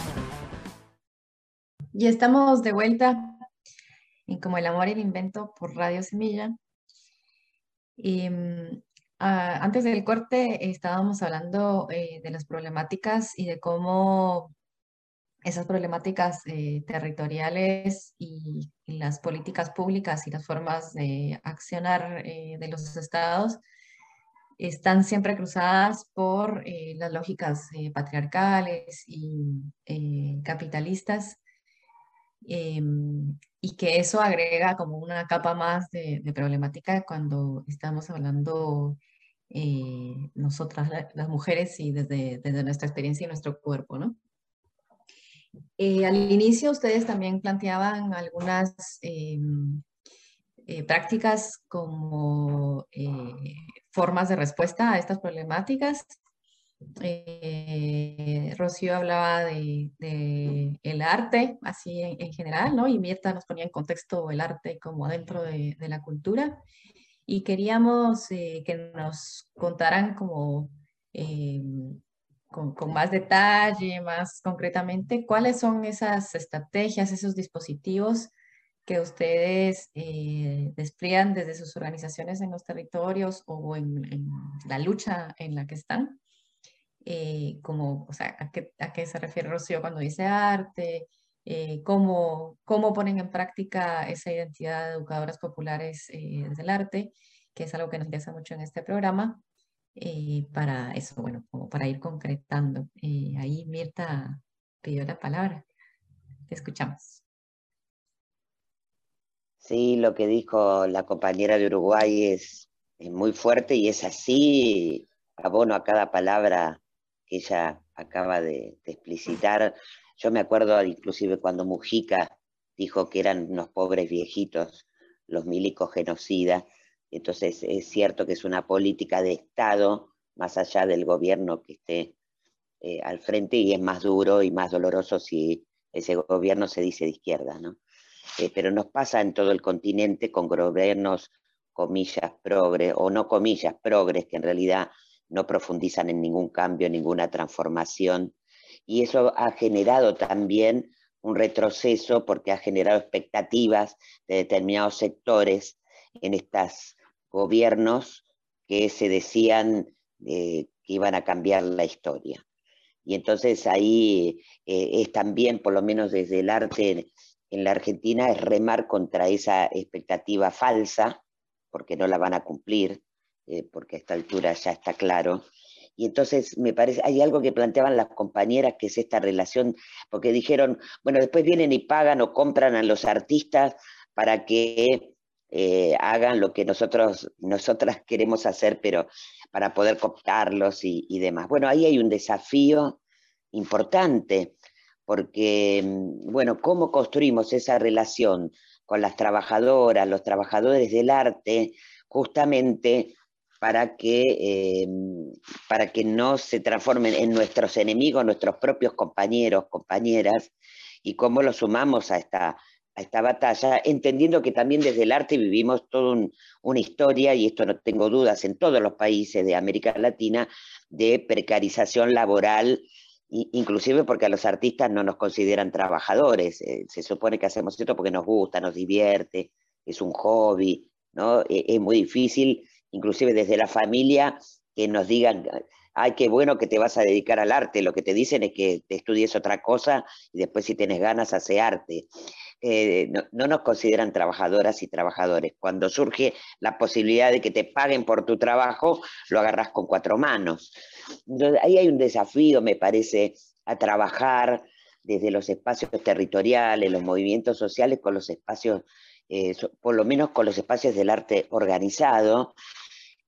Y estamos de vuelta en Como el amor y el invento por Radio Semilla. Y, um, antes del corte estábamos hablando eh, de las problemáticas y de cómo esas problemáticas eh, territoriales y, y las políticas públicas y las formas de accionar eh, de los estados están siempre cruzadas por eh, las lógicas eh, patriarcales y eh, capitalistas, eh, y que eso agrega como una capa más de, de problemática cuando estamos hablando eh, nosotras, las mujeres, y desde, desde nuestra experiencia y nuestro cuerpo, ¿no? Eh, al inicio ustedes también planteaban algunas eh, eh, prácticas como eh, formas de respuesta a estas problemáticas. Eh, Rocío hablaba de, de el arte, así en, en general, ¿no? Y Mirta nos ponía en contexto el arte como dentro de, de la cultura. Y queríamos eh, que nos contaran como eh, con, con más detalle, más concretamente, cuáles son esas estrategias, esos dispositivos que ustedes eh, despliegan desde sus organizaciones en los territorios o en, en la lucha en la que están. Eh, como, o sea, ¿a qué, a qué se refiere Rocío cuando dice arte? Eh, cómo, cómo ponen en práctica esa identidad de educadoras populares eh, desde el arte, que es algo que nos interesa mucho en este programa, eh, para eso, bueno, como para ir concretando. Eh, ahí Mirta pidió la palabra. Te escuchamos. Sí, lo que dijo la compañera de Uruguay es, es muy fuerte y es así, abono a cada palabra que ella acaba de, de explicitar. Yo me acuerdo inclusive cuando Mujica dijo que eran unos pobres viejitos, los milicos genocidas. Entonces es cierto que es una política de Estado, más allá del gobierno que esté eh, al frente, y es más duro y más doloroso si ese gobierno se dice de izquierda, ¿no? Eh, pero nos pasa en todo el continente con gobiernos, comillas, progres, o no comillas, progres, que en realidad no profundizan en ningún cambio, ninguna transformación, y eso ha generado también un retroceso porque ha generado expectativas de determinados sectores en estos gobiernos que se decían eh, que iban a cambiar la historia. Y entonces ahí eh, es también, por lo menos desde el arte en la Argentina, es remar contra esa expectativa falsa, porque no la van a cumplir, eh, porque a esta altura ya está claro. Y entonces me parece, hay algo que planteaban las compañeras, que es esta relación, porque dijeron, bueno, después vienen y pagan o compran a los artistas para que eh, hagan lo que nosotros, nosotras queremos hacer, pero para poder cooptarlos y, y demás. Bueno, ahí hay un desafío importante, porque, bueno, ¿cómo construimos esa relación con las trabajadoras, los trabajadores del arte, justamente para que, eh, para que no se transformen en nuestros enemigos, nuestros propios compañeros, compañeras, y cómo los sumamos a esta, a esta batalla, entendiendo que también desde el arte vivimos toda un, una historia, y esto no tengo dudas, en todos los países de América Latina, de precarización laboral, inclusive porque a los artistas no nos consideran trabajadores. Eh, se supone que hacemos esto porque nos gusta, nos divierte, es un hobby, ¿no? Eh, es muy difícil, inclusive desde la familia, que nos digan, ay, qué bueno que te vas a dedicar al arte. Lo que te dicen es que te estudies otra cosa y después, si tienes ganas, hace arte. Eh, no, no nos consideran trabajadoras y trabajadores. Cuando surge la posibilidad de que te paguen por tu trabajo, lo agarras con cuatro manos. Entonces, ahí hay un desafío, me parece, a trabajar desde los espacios territoriales, los movimientos sociales, con los espacios, eh, por lo menos con los espacios del arte organizado,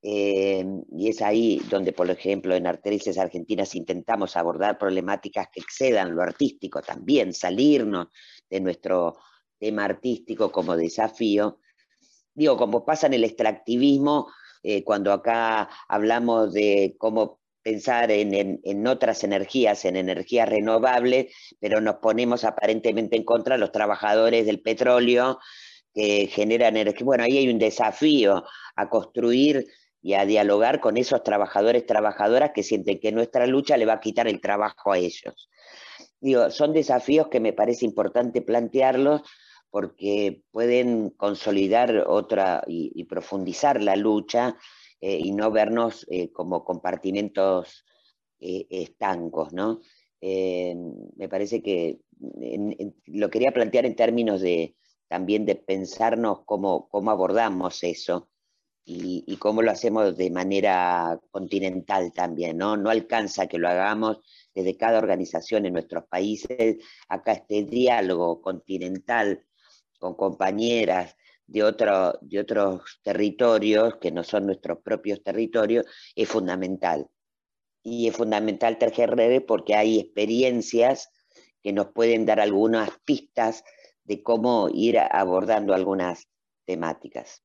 Eh, y es ahí donde, por ejemplo, en Arterices Argentinas intentamos abordar problemáticas que excedan lo artístico también, salirnos de nuestro tema artístico como desafío. Digo, como pasa en el extractivismo, eh, cuando acá hablamos de cómo pensar en, en, en otras energías, en energías renovables, pero nos ponemos aparentemente en contra de los trabajadores del petróleo que generan energía. Bueno, ahí hay un desafío a construir y a dialogar con esos trabajadores, trabajadoras que sienten que nuestra lucha le va a quitar el trabajo a ellos. Digo, son desafíos que me parece importante plantearlos porque pueden consolidar otra y, y profundizar la lucha eh, y no vernos eh, como compartimentos eh, estancos, ¿no? Eh, me parece que en, en, lo quería plantear en términos de también de pensarnos cómo, cómo abordamos eso y, y cómo lo hacemos de manera continental también, ¿no? No alcanza que lo hagamos desde cada organización en nuestros países, acá este diálogo continental con compañeras de, otro, de otros territorios que no son nuestros propios territorios, es fundamental. Y es fundamental tejer porque hay experiencias que nos pueden dar algunas pistas de cómo ir abordando algunas temáticas.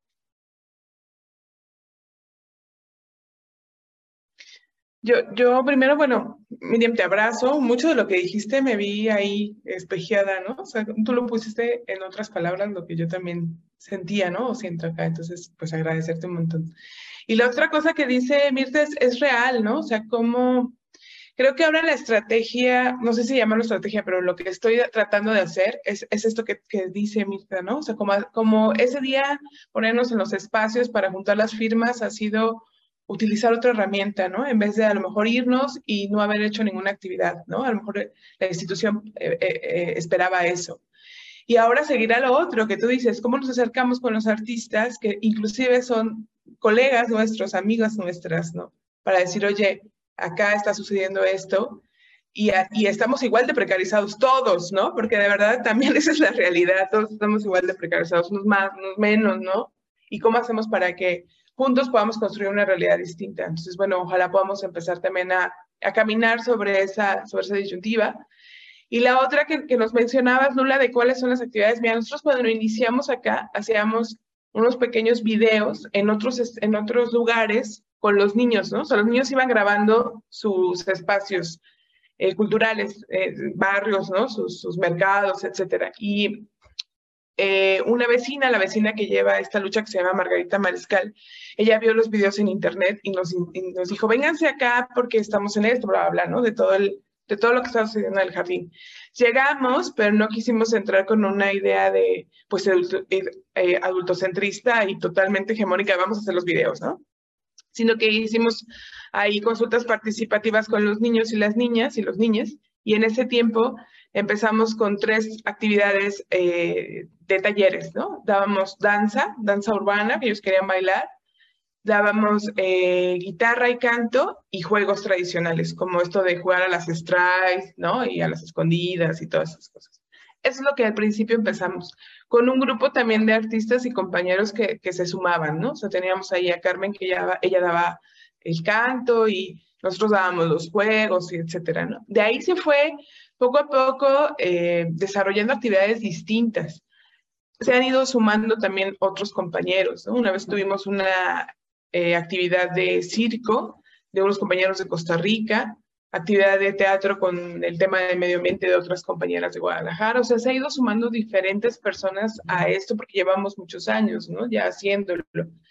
Yo, yo primero, bueno, Miriam, te abrazo. Mucho de lo que dijiste me vi ahí espejeada, ¿no? O sea, tú lo pusiste en otras palabras, lo que yo también sentía, ¿no? O siento acá. Entonces, pues agradecerte un montón. Y la otra cosa que dice Mirta es, es real, ¿no? O sea, cómo... Creo que ahora la estrategia, no sé si llamarlo estrategia, pero lo que estoy tratando de hacer es, es esto que, que dice Mirta, ¿no? O sea, como, como ese día ponernos en los espacios para juntar las firmas ha sido utilizar otra herramienta, ¿no? En vez de a lo mejor irnos y no haber hecho ninguna actividad, ¿no? A lo mejor la institución eh, eh, esperaba eso. Y ahora seguirá lo otro que tú dices, cómo nos acercamos con los artistas que inclusive son colegas nuestros, amigas nuestras, ¿no? Para decir, oye, acá está sucediendo esto y, a, y estamos igual de precarizados todos, ¿no? Porque de verdad también esa es la realidad, todos estamos igual de precarizados, unos más, unos menos, ¿no? ¿Y cómo hacemos para que juntos podamos construir una realidad distinta? Entonces, bueno, ojalá podamos empezar también a, a caminar sobre esa, sobre esa disyuntiva. Y la otra que, que nos mencionabas, Lula, de cuáles son las actividades. Mira, nosotros cuando iniciamos acá, hacíamos unos pequeños videos en otros, en otros lugares con los niños, ¿no? O sea, los niños iban grabando sus espacios eh, culturales, eh, barrios, ¿no? Sus, sus mercados, etcétera. Y eh, una vecina, la vecina que lleva esta lucha que se llama Margarita Mariscal, ella vio los videos en internet y nos, y nos dijo, vénganse acá porque estamos en esto, bla, bla, bla, ¿no? De todo el... de todo lo que está sucediendo en el jardín. Llegamos, pero no quisimos entrar con una idea de, pues, adulto, eh, adultocentrista y totalmente hegemónica, vamos a hacer los videos, ¿no? Sino que hicimos ahí consultas participativas con los niños y las niñas y los niños, y en ese tiempo empezamos con tres actividades eh, de talleres, ¿no? Dábamos danza, danza urbana, que ellos querían bailar, dábamos eh, guitarra y canto y juegos tradicionales, como esto de jugar a las strikes, ¿no? Y a las escondidas y todas esas cosas. Eso es lo que al principio empezamos, con un grupo también de artistas y compañeros que, que se sumaban, ¿no? O sea, teníamos ahí a Carmen, que ella, ella daba el canto y nosotros dábamos los juegos, y etcétera, ¿no? De ahí se fue poco a poco eh, desarrollando actividades distintas. Se han ido sumando también otros compañeros, ¿no? Una vez tuvimos una Eh, actividad de circo de unos compañeros de Costa Rica, actividad de teatro con el tema del medio ambiente de otras compañeras de Guadalajara. O sea, se ha ido sumando diferentes personas a esto porque llevamos muchos años, ¿no? Ya haciéndolo.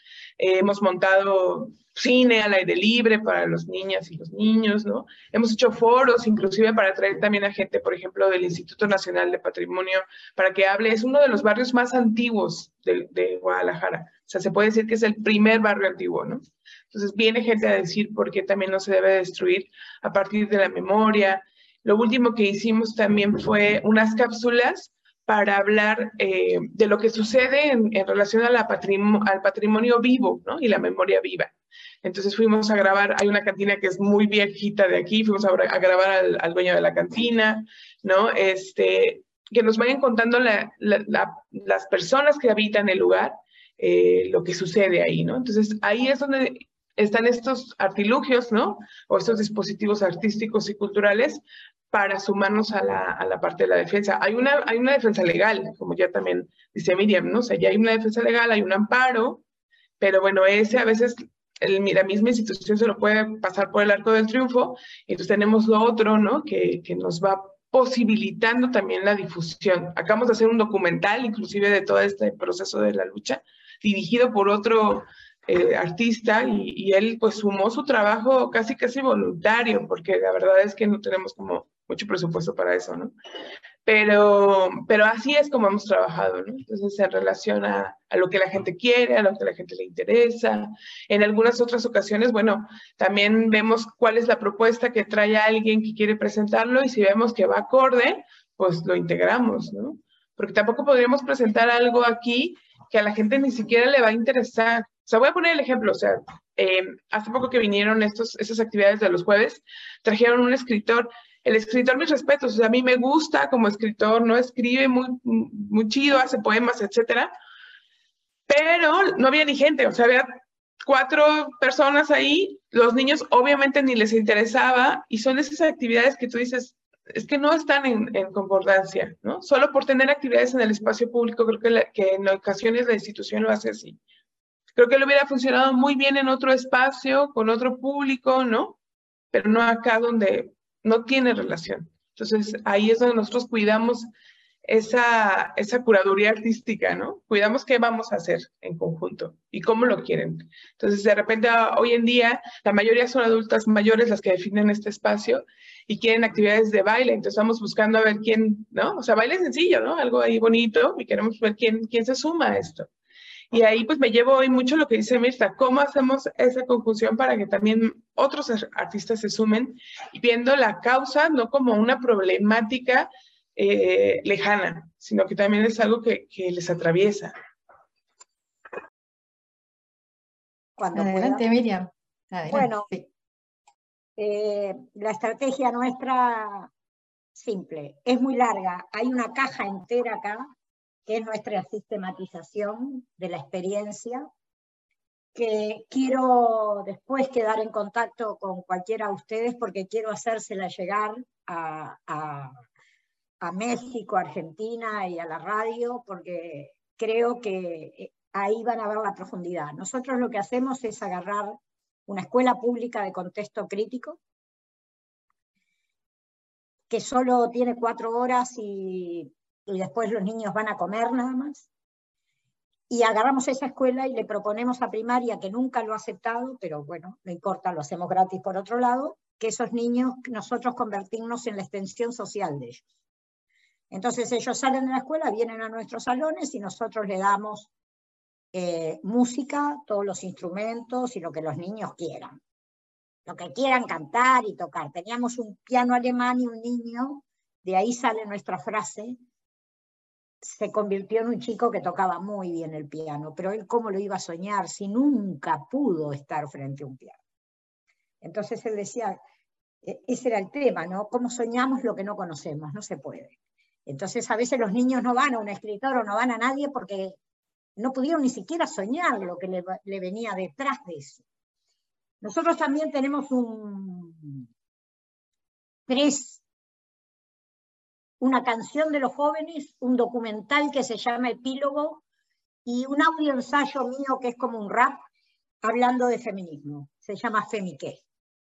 Eh, hemos montado cine al aire libre para los niñas y los niños, ¿no? Hemos hecho foros, inclusive para traer también a gente, por ejemplo, del Instituto Nacional de Patrimonio, para que hable. Es uno de los barrios más antiguos de, de Guadalajara. O sea, se puede decir que es el primer barrio antiguo, ¿no? Entonces viene gente a decir por qué también no se debe destruir a partir de la memoria. Lo último que hicimos también fue unas cápsulas para hablar eh, de lo que sucede en, en relación a la patrimonio, al patrimonio vivo, ¿no? Y la memoria viva. Entonces fuimos a grabar, hay una cantina que es muy viejita de aquí, fuimos a, a grabar al, al dueño de la cantina, ¿no? Este, que nos vayan contando la, la, la, las personas que habitan el lugar, eh, lo que sucede ahí, ¿no? Entonces ahí es donde están estos artilugios, ¿no? O estos dispositivos artísticos y culturales para sumarnos a la, a la parte de la defensa. Hay una, hay una defensa legal, como ya también dice Miriam, ¿no? O sea, ya hay una defensa legal, hay un amparo, pero bueno, ese a veces el, la misma institución se lo puede pasar por el arco del triunfo, y entonces tenemos lo otro, ¿no? Que, que nos va posibilitando también la difusión. Acabamos de hacer un documental, inclusive de todo este proceso de la lucha, dirigido por otro eh, artista, y, y él pues sumó su trabajo casi casi voluntario, porque la verdad es que no tenemos como mucho presupuesto para eso, ¿no? Pero, pero así es como hemos trabajado, ¿no? Entonces, en relación a, a lo que la gente quiere, a lo que la gente le interesa. En algunas otras ocasiones, bueno, también vemos cuál es la propuesta que trae alguien que quiere presentarlo, y si vemos que va acorde, pues lo integramos, ¿no? Porque tampoco podríamos presentar algo aquí que a la gente ni siquiera le va a interesar. O sea, voy a poner el ejemplo, o sea, eh, hace poco que vinieron estos, estas actividades de los jueves, trajeron un escritor. El escritor, mis respetos, o sea, a mí me gusta como escritor, ¿no? Escribe muy, muy chido, hace poemas, etcétera, pero no había ni gente, o sea, había cuatro personas ahí, los niños obviamente ni les interesaba, y son esas actividades que tú dices, es que no están en, en concordancia, ¿no? Solo por tener actividades en el espacio público, creo que, la, que en ocasiones la institución lo hace así. Creo que lo hubiera funcionado muy bien en otro espacio, con otro público, ¿no? Pero no acá donde no tiene relación. Entonces, ahí es donde nosotros cuidamos esa, esa curaduría artística, ¿no? Cuidamos qué vamos a hacer en conjunto y cómo lo quieren. Entonces, de repente, hoy en día, la mayoría son adultas mayores las que definen este espacio y quieren actividades de baile. Entonces, estamos buscando a ver quién, ¿no? O sea, baile sencillo, ¿no? Algo ahí bonito, y queremos ver quién, quién se suma a esto. Y ahí pues me llevo hoy mucho lo que dice Mirta, cómo hacemos esa conjunción para que también otros artistas se sumen, y viendo la causa no como una problemática eh, lejana, sino que también es algo que, que les atraviesa. Cuando Adelante, pueda. Miriam. Adelante. Bueno, Sí. eh, la estrategia nuestra, simple, es muy larga. Hay una caja entera acá, que es nuestra sistematización de la experiencia, que quiero después quedar en contacto con cualquiera de ustedes, porque quiero hacérsela llegar a, a, a México, Argentina y a la radio, porque creo que ahí van a ver la profundidad. Nosotros lo que hacemos es agarrar una escuela pública de contexto crítico, que solo tiene cuatro horas y, y después los niños van a comer nada más. Y agarramos esa escuela y le proponemos a primaria, que nunca lo ha aceptado, pero bueno, no importa, lo hacemos gratis por otro lado, que esos niños nosotros convertirnos en la extensión social de ellos. Entonces ellos salen de la escuela, vienen a nuestros salones y nosotros le damos eh, música, todos los instrumentos y lo que los niños quieran. Lo que quieran cantar y tocar. Teníamos un piano alemán y un niño, de ahí sale nuestra frase, se convirtió en un chico que tocaba muy bien el piano, pero él cómo lo iba a soñar si nunca pudo estar frente a un piano. Entonces él decía, ese era el tema, ¿no? ¿Cómo soñamos lo que no conocemos? No se puede. Entonces a veces los niños no van a un escritor o no van a nadie porque no pudieron ni siquiera soñar lo que le, le venía detrás de eso. Nosotros también tenemos un tres, una canción de los jóvenes, un documental que se llama Epílogo y un audio ensayo mío que es como un rap hablando de feminismo. Se llama Femiqué.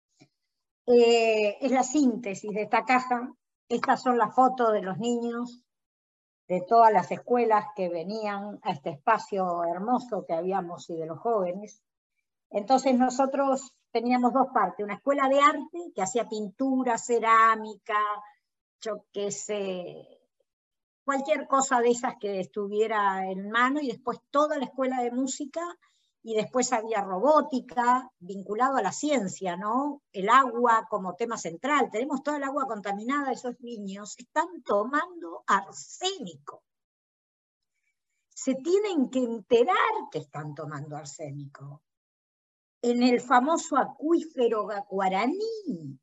Eh, es la síntesis de esta caja. Estas son las fotos de los niños de todas las escuelas que venían a este espacio hermoso que habíamos y de los jóvenes. Entonces nosotros teníamos dos partes, una escuela de arte que hacía pintura, cerámica, yo qué sé, cualquier cosa de esas que estuviera en mano, y después toda la escuela de música, y después había robótica, vinculado a la ciencia, ¿no? El agua como tema central, tenemos toda el agua contaminada, esos niños están tomando arsénico. Se tienen que enterar que están tomando arsénico. En el famoso acuífero guaraní.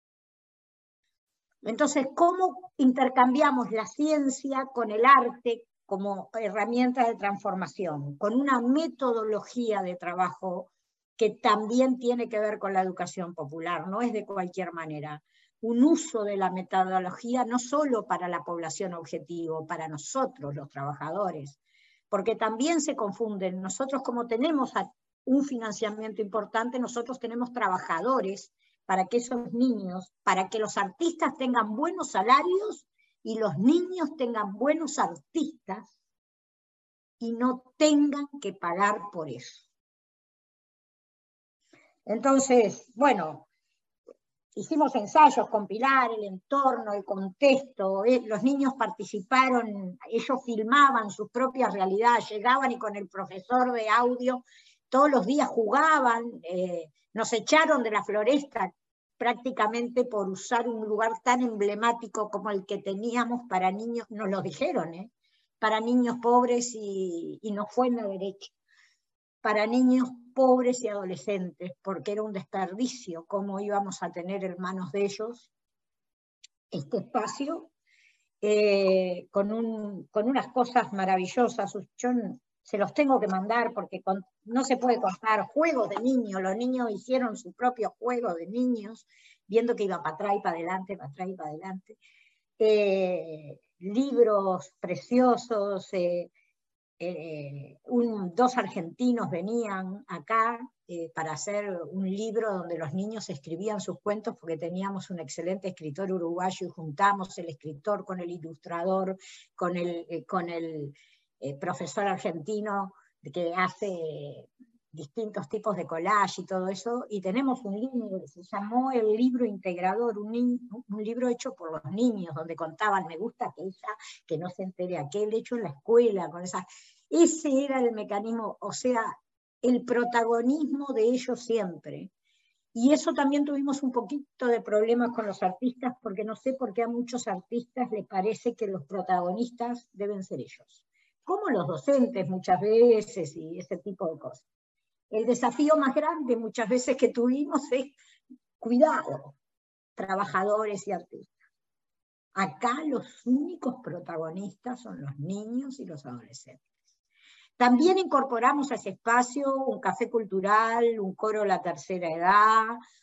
Entonces, ¿cómo intercambiamos la ciencia con el arte como herramientas de transformación? Con una metodología de trabajo que también tiene que ver con la educación popular, no es de cualquier manera. Un uso de la metodología no solo para la población objetivo, para nosotros los trabajadores, porque también se confunden. Nosotros, como tenemos un financiamiento importante, nosotros tenemos trabajadores para que esos niños, para que los artistas tengan buenos salarios y los niños tengan buenos artistas y no tengan que pagar por eso. Entonces, bueno, hicimos ensayos, compilar el entorno, el contexto, eh, los niños participaron, ellos filmaban sus propias realidades, llegaban y con el profesor de audio todos los días jugaban, eh, nos echaron de la floresta prácticamente por usar un lugar tan emblemático como el que teníamos para niños, nos lo dijeron, ¿eh? Para niños pobres y, y no fue en la derecha, para niños pobres y adolescentes, porque era un desperdicio cómo íbamos a tener en manos de ellos este espacio, eh, con, un, con unas cosas maravillosas. Yo se los tengo que mandar porque con, no se puede contar juegos de niños, los niños hicieron su propio juego de niños, viendo que iba para atrás y para adelante, para atrás y para adelante. Eh, libros preciosos, eh, eh, un, dos argentinos venían acá eh, para hacer un libro donde los niños escribían sus cuentos, porque teníamos un excelente escritor uruguayo y juntamos el escritor con el ilustrador, con el, eh, con el eh, profesor argentino que hace distintos tipos de collage y todo eso, y tenemos un libro que se llamó El Libro Integrador, un, un libro hecho por los niños, donde contaban, me gusta aquella, que no se entere aquel, hecho en la escuela, con esa... Ese era el mecanismo, o sea, el protagonismo de ellos siempre. Y eso también tuvimos un poquito de problemas con los artistas, porque no sé por qué a muchos artistas les parece que los protagonistas deben ser ellos, como los docentes muchas veces y ese tipo de cosas. El desafío más grande muchas veces que tuvimos es cuidado, trabajadores y artistas. Acá los únicos protagonistas son los niños y los adolescentes. También incorporamos a ese espacio un café cultural, un coro de la tercera edad,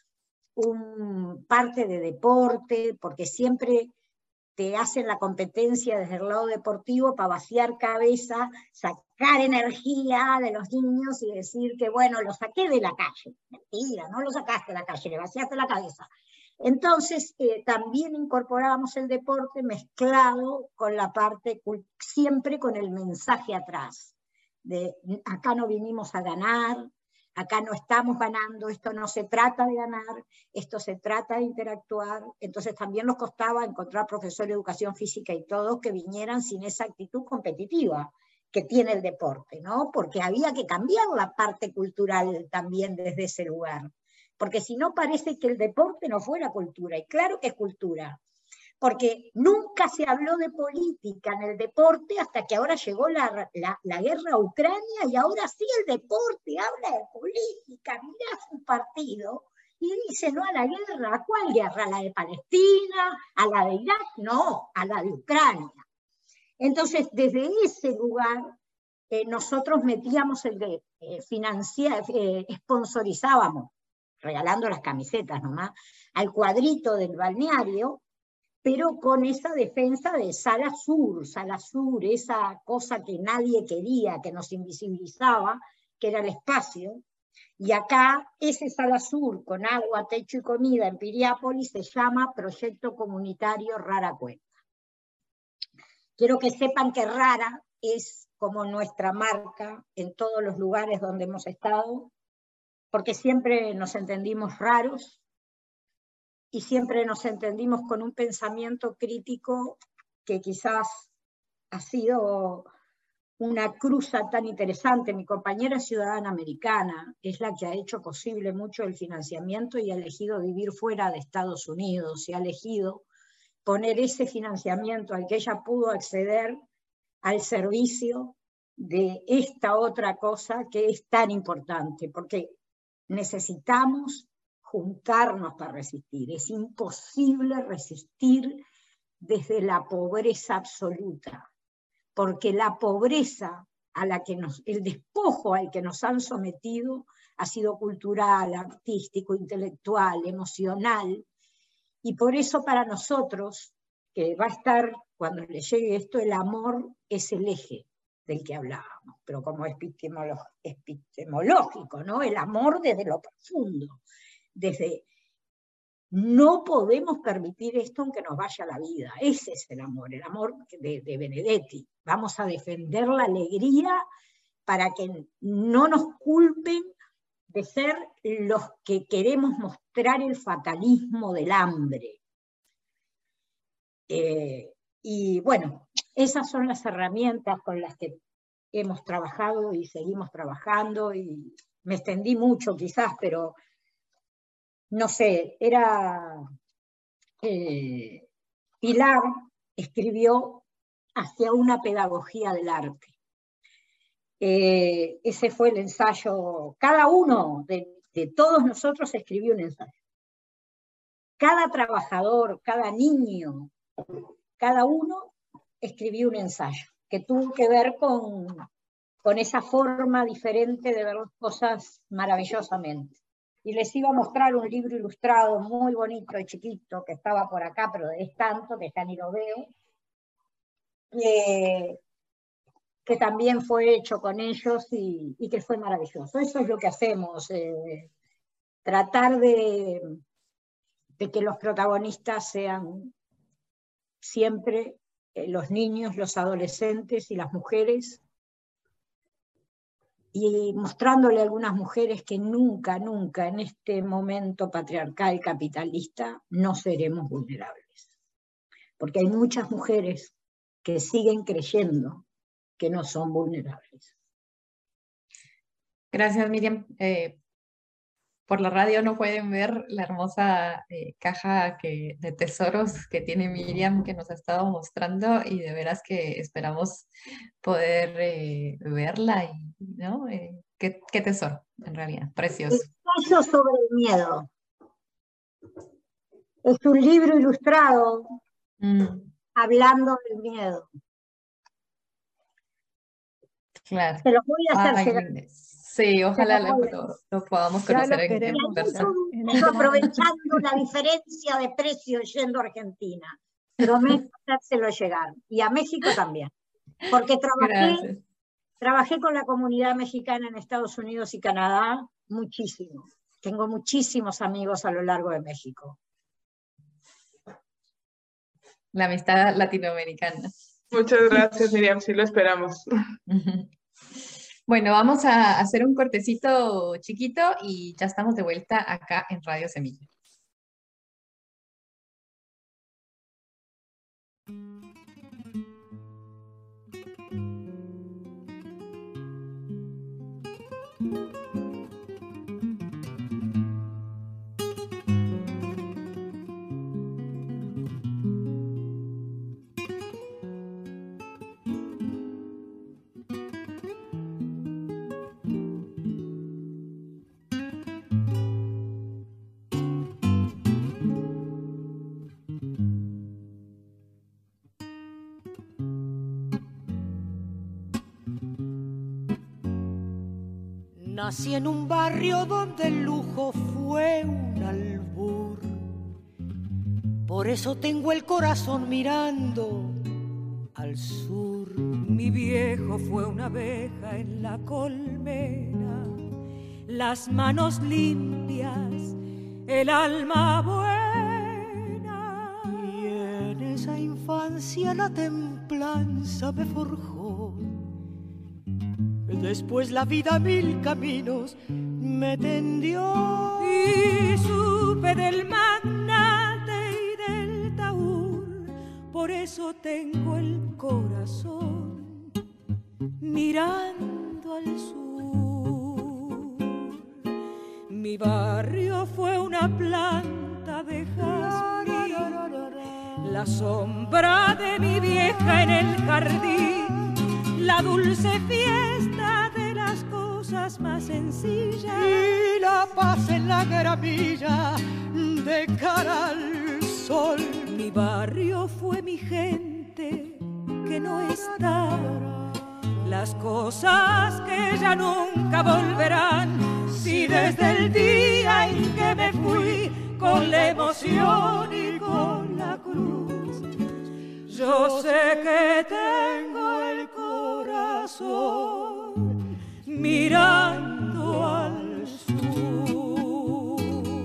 un parte de deporte, porque siempre te hacen la competencia desde el lado deportivo para vaciar cabeza, sacar energía de los niños y decir que, bueno, lo saqué de la calle. Mentira, no lo sacaste de la calle, le vaciaste la cabeza. Entonces, eh, también incorporábamos el deporte mezclado con la parte, siempre con el mensaje atrás. De, acá no vinimos a ganar, acá no estamos ganando, esto no se trata de ganar, esto se trata de interactuar. Entonces también nos costaba encontrar profesores de educación física y todos que vinieran sin esa actitud competitiva que tiene el deporte, ¿no? Porque había que cambiar la parte cultural también desde ese lugar. Porque si no parece que el deporte no fuera cultura, y claro que es cultura. Porque nunca se habló de política en el deporte hasta que ahora llegó la, la, la guerra a Ucrania y ahora sí el deporte habla de política. Mirá su partido y dice no a la guerra. ¿A cuál guerra? ¿A la de Palestina? ¿A la de Irak? No, a la de Ucrania. Entonces, desde ese lugar, eh, nosotros metíamos el de eh, financiar, eh, sponsorizábamos, regalando las camisetas nomás, al cuadrito del balneario, pero con esa defensa de Sala Sur, Sala Sur, esa cosa que nadie quería, que nos invisibilizaba, que era el espacio, y acá ese Sala Sur con agua, techo y comida en Piriápolis se llama Proyecto Comunitario Rara Cuenta. Quiero que sepan que Rara es como nuestra marca en todos los lugares donde hemos estado, porque siempre nos entendimos raros, y siempre nos entendimos con un pensamiento crítico que quizás ha sido una cruza tan interesante. Mi compañera ciudadana americana es la que ha hecho posible mucho el financiamiento y ha elegido vivir fuera de Estados Unidos, y ha elegido poner ese financiamiento al que ella pudo acceder al servicio de esta otra cosa que es tan importante, porque necesitamos juntarnos para resistir. Es imposible resistir desde la pobreza absoluta, porque la pobreza a la que nos, el despojo al que nos han sometido ha sido cultural, artístico, intelectual, emocional, y por eso para nosotros, que va a estar, cuando le llegue esto, el amor es el eje del que hablábamos, pero como epistemolo- epistemológico, ¿no? El amor desde lo profundo, desde no podemos permitir esto aunque nos vaya la vida. Ese es el amor, el amor de, de Benedetti. Vamos a defender la alegría para que no nos culpen de ser los que queremos mostrar el fatalismo del hambre. Eh, y bueno, esas son las herramientas con las que hemos trabajado y seguimos trabajando, y me extendí mucho quizás, pero no sé, era eh, Pilar escribió hacia una pedagogía del arte. Eh, ese fue el ensayo, cada uno de, de todos nosotros escribió un ensayo. Cada trabajador, cada niño, cada uno escribió un ensayo que tuvo que ver con, con esa forma diferente de ver las cosas maravillosamente. Y les iba a mostrar un libro ilustrado muy bonito y chiquito que estaba por acá, pero es tanto que ya ni lo veo, que, que también fue hecho con ellos y, y que fue maravilloso. Eso es lo que hacemos, eh, tratar de, de que los protagonistas sean siempre eh, los niños, los adolescentes y las mujeres, y mostrándole a algunas mujeres que nunca, nunca en este momento patriarcal capitalista no seremos vulnerables. Porque hay muchas mujeres que siguen creyendo que no son vulnerables. Gracias, Miriam. Eh, por la radio no pueden ver la hermosa eh, caja que, de tesoros que tiene Miriam, que nos ha estado mostrando, y de veras que esperamos poder eh, verla. Y, ¿no? Eh, qué, qué tesoro, en realidad, precioso. Ensayo sobre el miedo. Es un libro ilustrado mm. hablando del miedo. Claro. Se los voy a hacer Ay, llegar. Sí, ojalá lo, lo, lo podamos conocer en, en persona. Aprovechando la diferencia de precio yendo a Argentina. Prometo hacérselo llegar. Y a México también. Porque trabajé, trabajé con la comunidad mexicana en Estados Unidos y Canadá muchísimo. Tengo muchísimos amigos a lo largo de México. La amistad latinoamericana. Muchas gracias, Miriam. Sí lo esperamos. Bueno, vamos a hacer un cortecito chiquito y ya estamos de vuelta acá en Radio Semilla. Nací en un barrio donde el lujo fue un albur. Por eso tengo el corazón mirando al sur. Mi viejo fue una abeja en la colmena, las manos limpias, el alma buena. Y en esa infancia la templanza me forjó. Después la vida mil caminos me tendió. Y supe del magnate y del taur. Por eso tengo el corazón mirando al sur. Mi barrio fue una planta de jazmín, la sombra de mi vieja en el jardín, la dulce fiesta de las cosas más sencillas y la paz en la gramilla de cara al sol. Mi barrio fue mi gente que no está, la las cosas que ya nunca volverán. Si desde el día en que me fui, con la emoción y con la cruz, yo sé que tengo el corazón mirando al sur.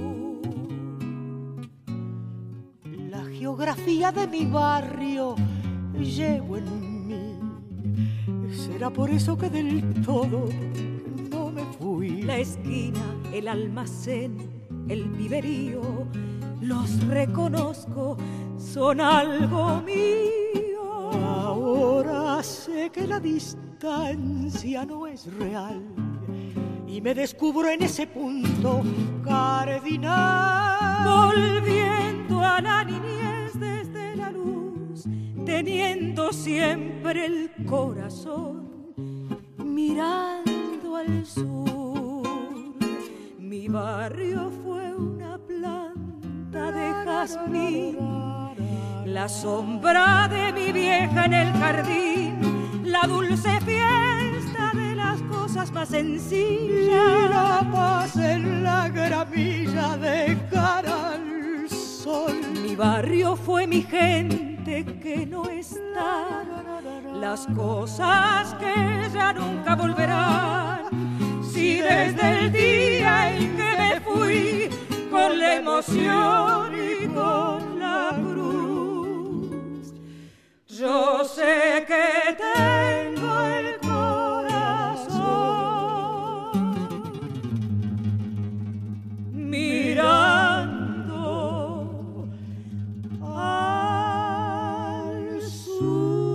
La geografía de mi barrio llevo en mí. Será por eso que del todo no me fui. La esquina, el almacén, el viverío, los reconozco, son algo mío. Ahora sé que la distancia no es real y me descubro en ese punto cardinal. Volviendo a la niñez desde la luz, teniendo siempre el corazón mirando al sur. Mi barrio fue una planta de jazmín, la sombra de mi vieja en el jardín, la dulce fiesta de las cosas más sencillas, y la paz en la gramilla de cara al sol. Mi barrio fue mi gente que no está, las cosas que ya nunca volverán. Si desde el día en que me fui, con la emoción y con la cruz, yo sé que tengo el corazón mirando al sur.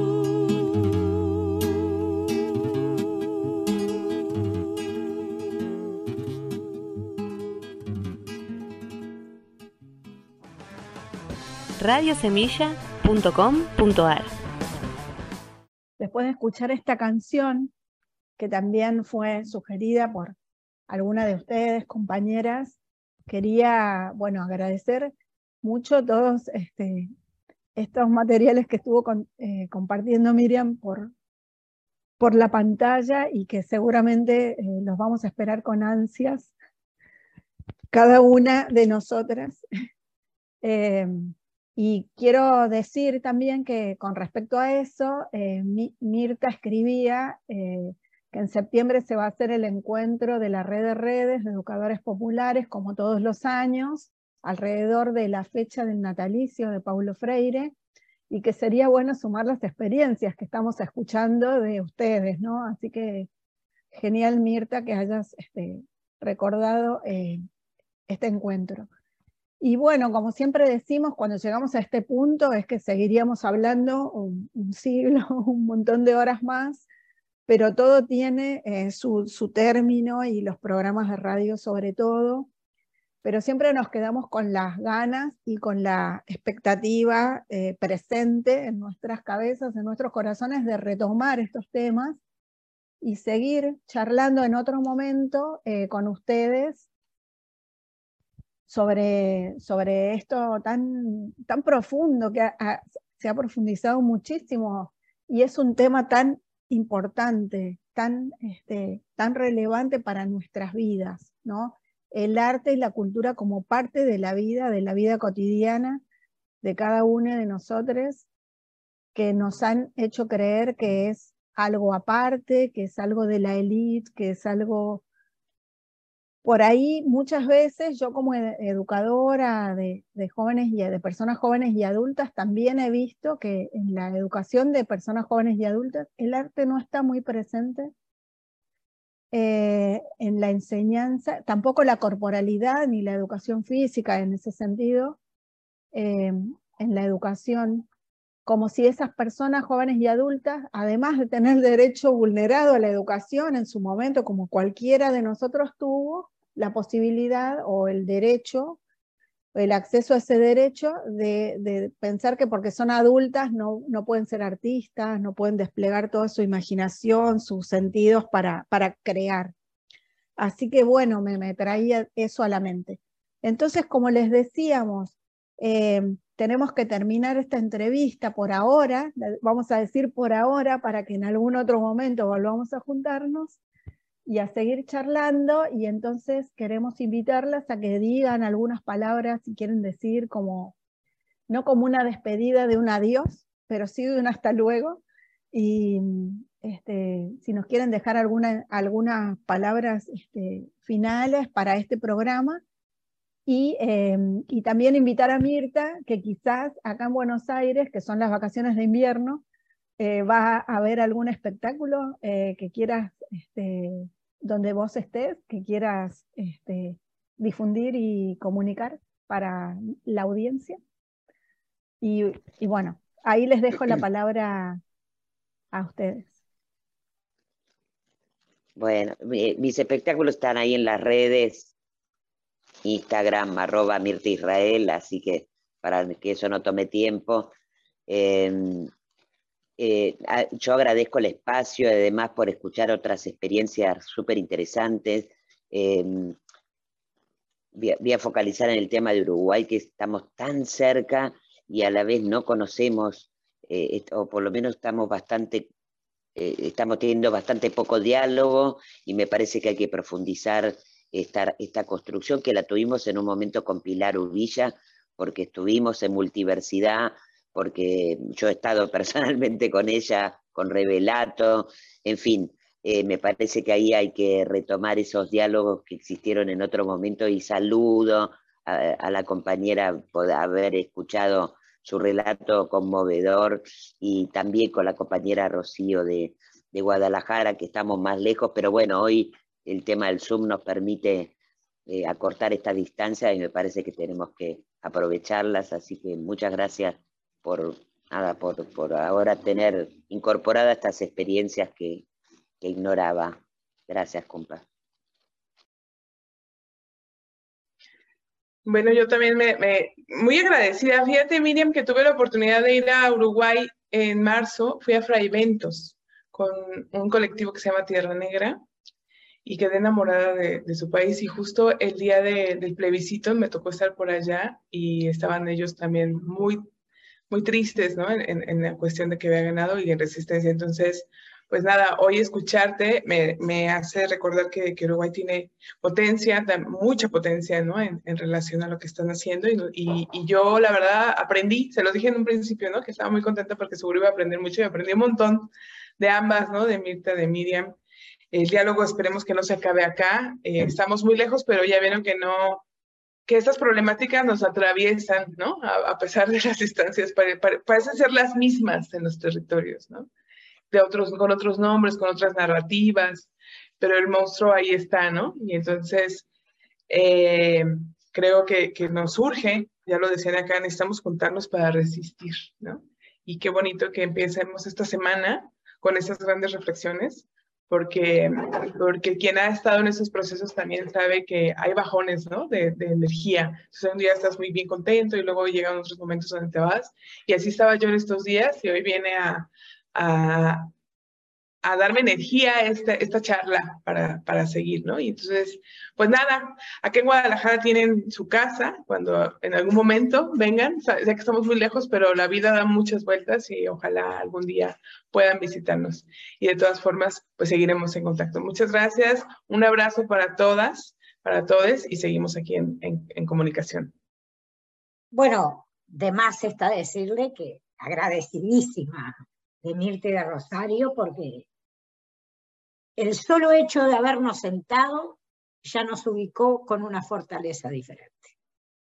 radio semilla punto com punto a r. Después de escuchar esta canción, que también fue sugerida por alguna de ustedes, compañeras, quería, bueno, agradecer mucho todos este, estos materiales que estuvo con, eh, compartiendo Miriam por, por la pantalla y que seguramente eh, los vamos a esperar con ansias, cada una de nosotras. Eh, Y quiero decir también que con respecto a eso, eh, Mirta escribía eh, que en septiembre se va a hacer el encuentro de la red de redes de educadores populares, como todos los años, alrededor de la fecha del natalicio de Paulo Freire, y que sería bueno sumar las experiencias que estamos escuchando de ustedes, ¿no? Así que genial, Mirta, que hayas este, recordado eh, este encuentro. Y bueno, como siempre decimos, cuando llegamos a este punto es que seguiríamos hablando un, un siglo, un montón de horas más, pero todo tiene eh, su, su término y los programas de radio sobre todo, pero siempre nos quedamos con las ganas y con la expectativa eh, presente en nuestras cabezas, en nuestros corazones, de retomar estos temas y seguir charlando en otro momento eh, con ustedes Sobre, sobre esto tan, tan profundo que ha, ha, se ha profundizado muchísimo y es un tema tan importante, tan, este, tan relevante para nuestras vidas, ¿no? El arte y la cultura como parte de la vida, de la vida cotidiana de cada uno de nosotros, que nos han hecho creer que es algo aparte, que es algo de la élite, que es algo... Por ahí muchas veces yo como educadora de, de jóvenes y de personas jóvenes y adultas también he visto que en la educación de personas jóvenes y adultas el arte no está muy presente eh, en la enseñanza, tampoco la corporalidad ni la educación física en ese sentido, eh, en la educación, como si esas personas jóvenes y adultas, además de tener derecho vulnerado a la educación en su momento, como cualquiera de nosotros tuvo, la posibilidad o el derecho, el acceso a ese derecho de, de pensar que porque son adultas no, no pueden ser artistas, no pueden desplegar toda su imaginación, sus sentidos para, para crear. Así que bueno, me, me traía eso a la mente. Entonces, como les decíamos, eh, tenemos que terminar esta entrevista por ahora, vamos a decir por ahora, para que en algún otro momento volvamos a juntarnos y a seguir charlando, y entonces queremos invitarlas a que digan algunas palabras, si quieren decir, como, no como una despedida de un adiós, pero sí de un hasta luego, y este, si nos quieren dejar alguna, algunas palabras este, finales para este programa. Y, eh, y también invitar a Mirta, que quizás acá en Buenos Aires, que son las vacaciones de invierno, eh, va a haber algún espectáculo eh, que quieras, este, donde vos estés, que quieras este, difundir y comunicar para la audiencia. Y, y bueno, ahí les dejo la palabra a ustedes. Bueno, mis espectáculos están ahí en las redes, Instagram, arroba Mirta Israel, así que para que eso no tome tiempo. Eh, eh, yo agradezco el espacio, además por escuchar otras experiencias súper interesantes. Eh, voy, voy a focalizar en el tema de Uruguay, que estamos tan cerca y a la vez no conocemos, eh, o por lo menos estamos bastante, eh, estamos teniendo bastante poco diálogo, y me parece que hay que profundizar Esta, esta construcción, que la tuvimos en un momento con Pilar Uvilla, porque estuvimos en Multiversidad, porque yo he estado personalmente con ella, con Revelato, en fin, eh, me parece que ahí hay que retomar esos diálogos que existieron en otro momento, y saludo a, a la compañera por haber escuchado su relato conmovedor, y también con la compañera Rocío de, de Guadalajara, que estamos más lejos, pero bueno, hoy el tema del Zoom nos permite eh, acortar esta distancia, y me parece que tenemos que aprovecharlas, así que muchas gracias por, nada, por, por ahora tener incorporadas estas experiencias que, que ignoraba. Gracias, compa. Bueno, yo también me, me muy agradecida. Fíjate, Miriam, que tuve la oportunidad de ir a Uruguay en marzo, fui a Fraiventos con un colectivo que se llama Tierra Negra, y quedé enamorada de, de su país, y justo el día de, del plebiscito me tocó estar por allá, y estaban ellos también muy, muy tristes, ¿no? En, en la cuestión de que había ganado y en resistencia. Entonces, pues nada, hoy escucharte me, me hace recordar que, que Uruguay tiene potencia, mucha potencia, ¿no? En, en relación a lo que están haciendo, y, y, y yo la verdad aprendí, se lo dije en un principio, ¿no? Que estaba muy contenta porque seguro iba a aprender mucho, y aprendí un montón de ambas, ¿no? De Mirta, de Miriam. El diálogo esperemos que no se acabe acá, eh, estamos muy lejos, pero ya vieron que no, que estas problemáticas nos atraviesan, ¿no? A, a pesar de las distancias, pare, pare, parecen ser las mismas en los territorios, ¿no? De otros, con otros nombres, con otras narrativas, pero el monstruo ahí está, ¿no? Y entonces eh, creo que, que nos urge, ya lo decían acá, necesitamos juntarnos para resistir, ¿no? Y qué bonito que empecemos esta semana con esas grandes reflexiones, porque, porque quien ha estado en esos procesos también sabe que hay bajones, ¿no? de, de energía. Entonces un día estás muy bien contento, y luego llegan otros momentos donde te vas, y así estaba yo en estos días, y hoy viene a, a, a darme energía esta, esta charla para, para seguir, ¿no? Y entonces, pues nada, aquí en Guadalajara tienen su casa, cuando en algún momento vengan, ya que estamos muy lejos, pero la vida da muchas vueltas, y ojalá algún día puedan visitarnos. Y de todas formas, pues seguiremos en contacto. Muchas gracias, un abrazo para todas, para todos, y seguimos aquí en, en, en comunicación. Bueno, de más está decirle que agradecidísima de Mirta y de Rosario, porque el solo hecho de habernos sentado ya nos ubicó con una fortaleza diferente.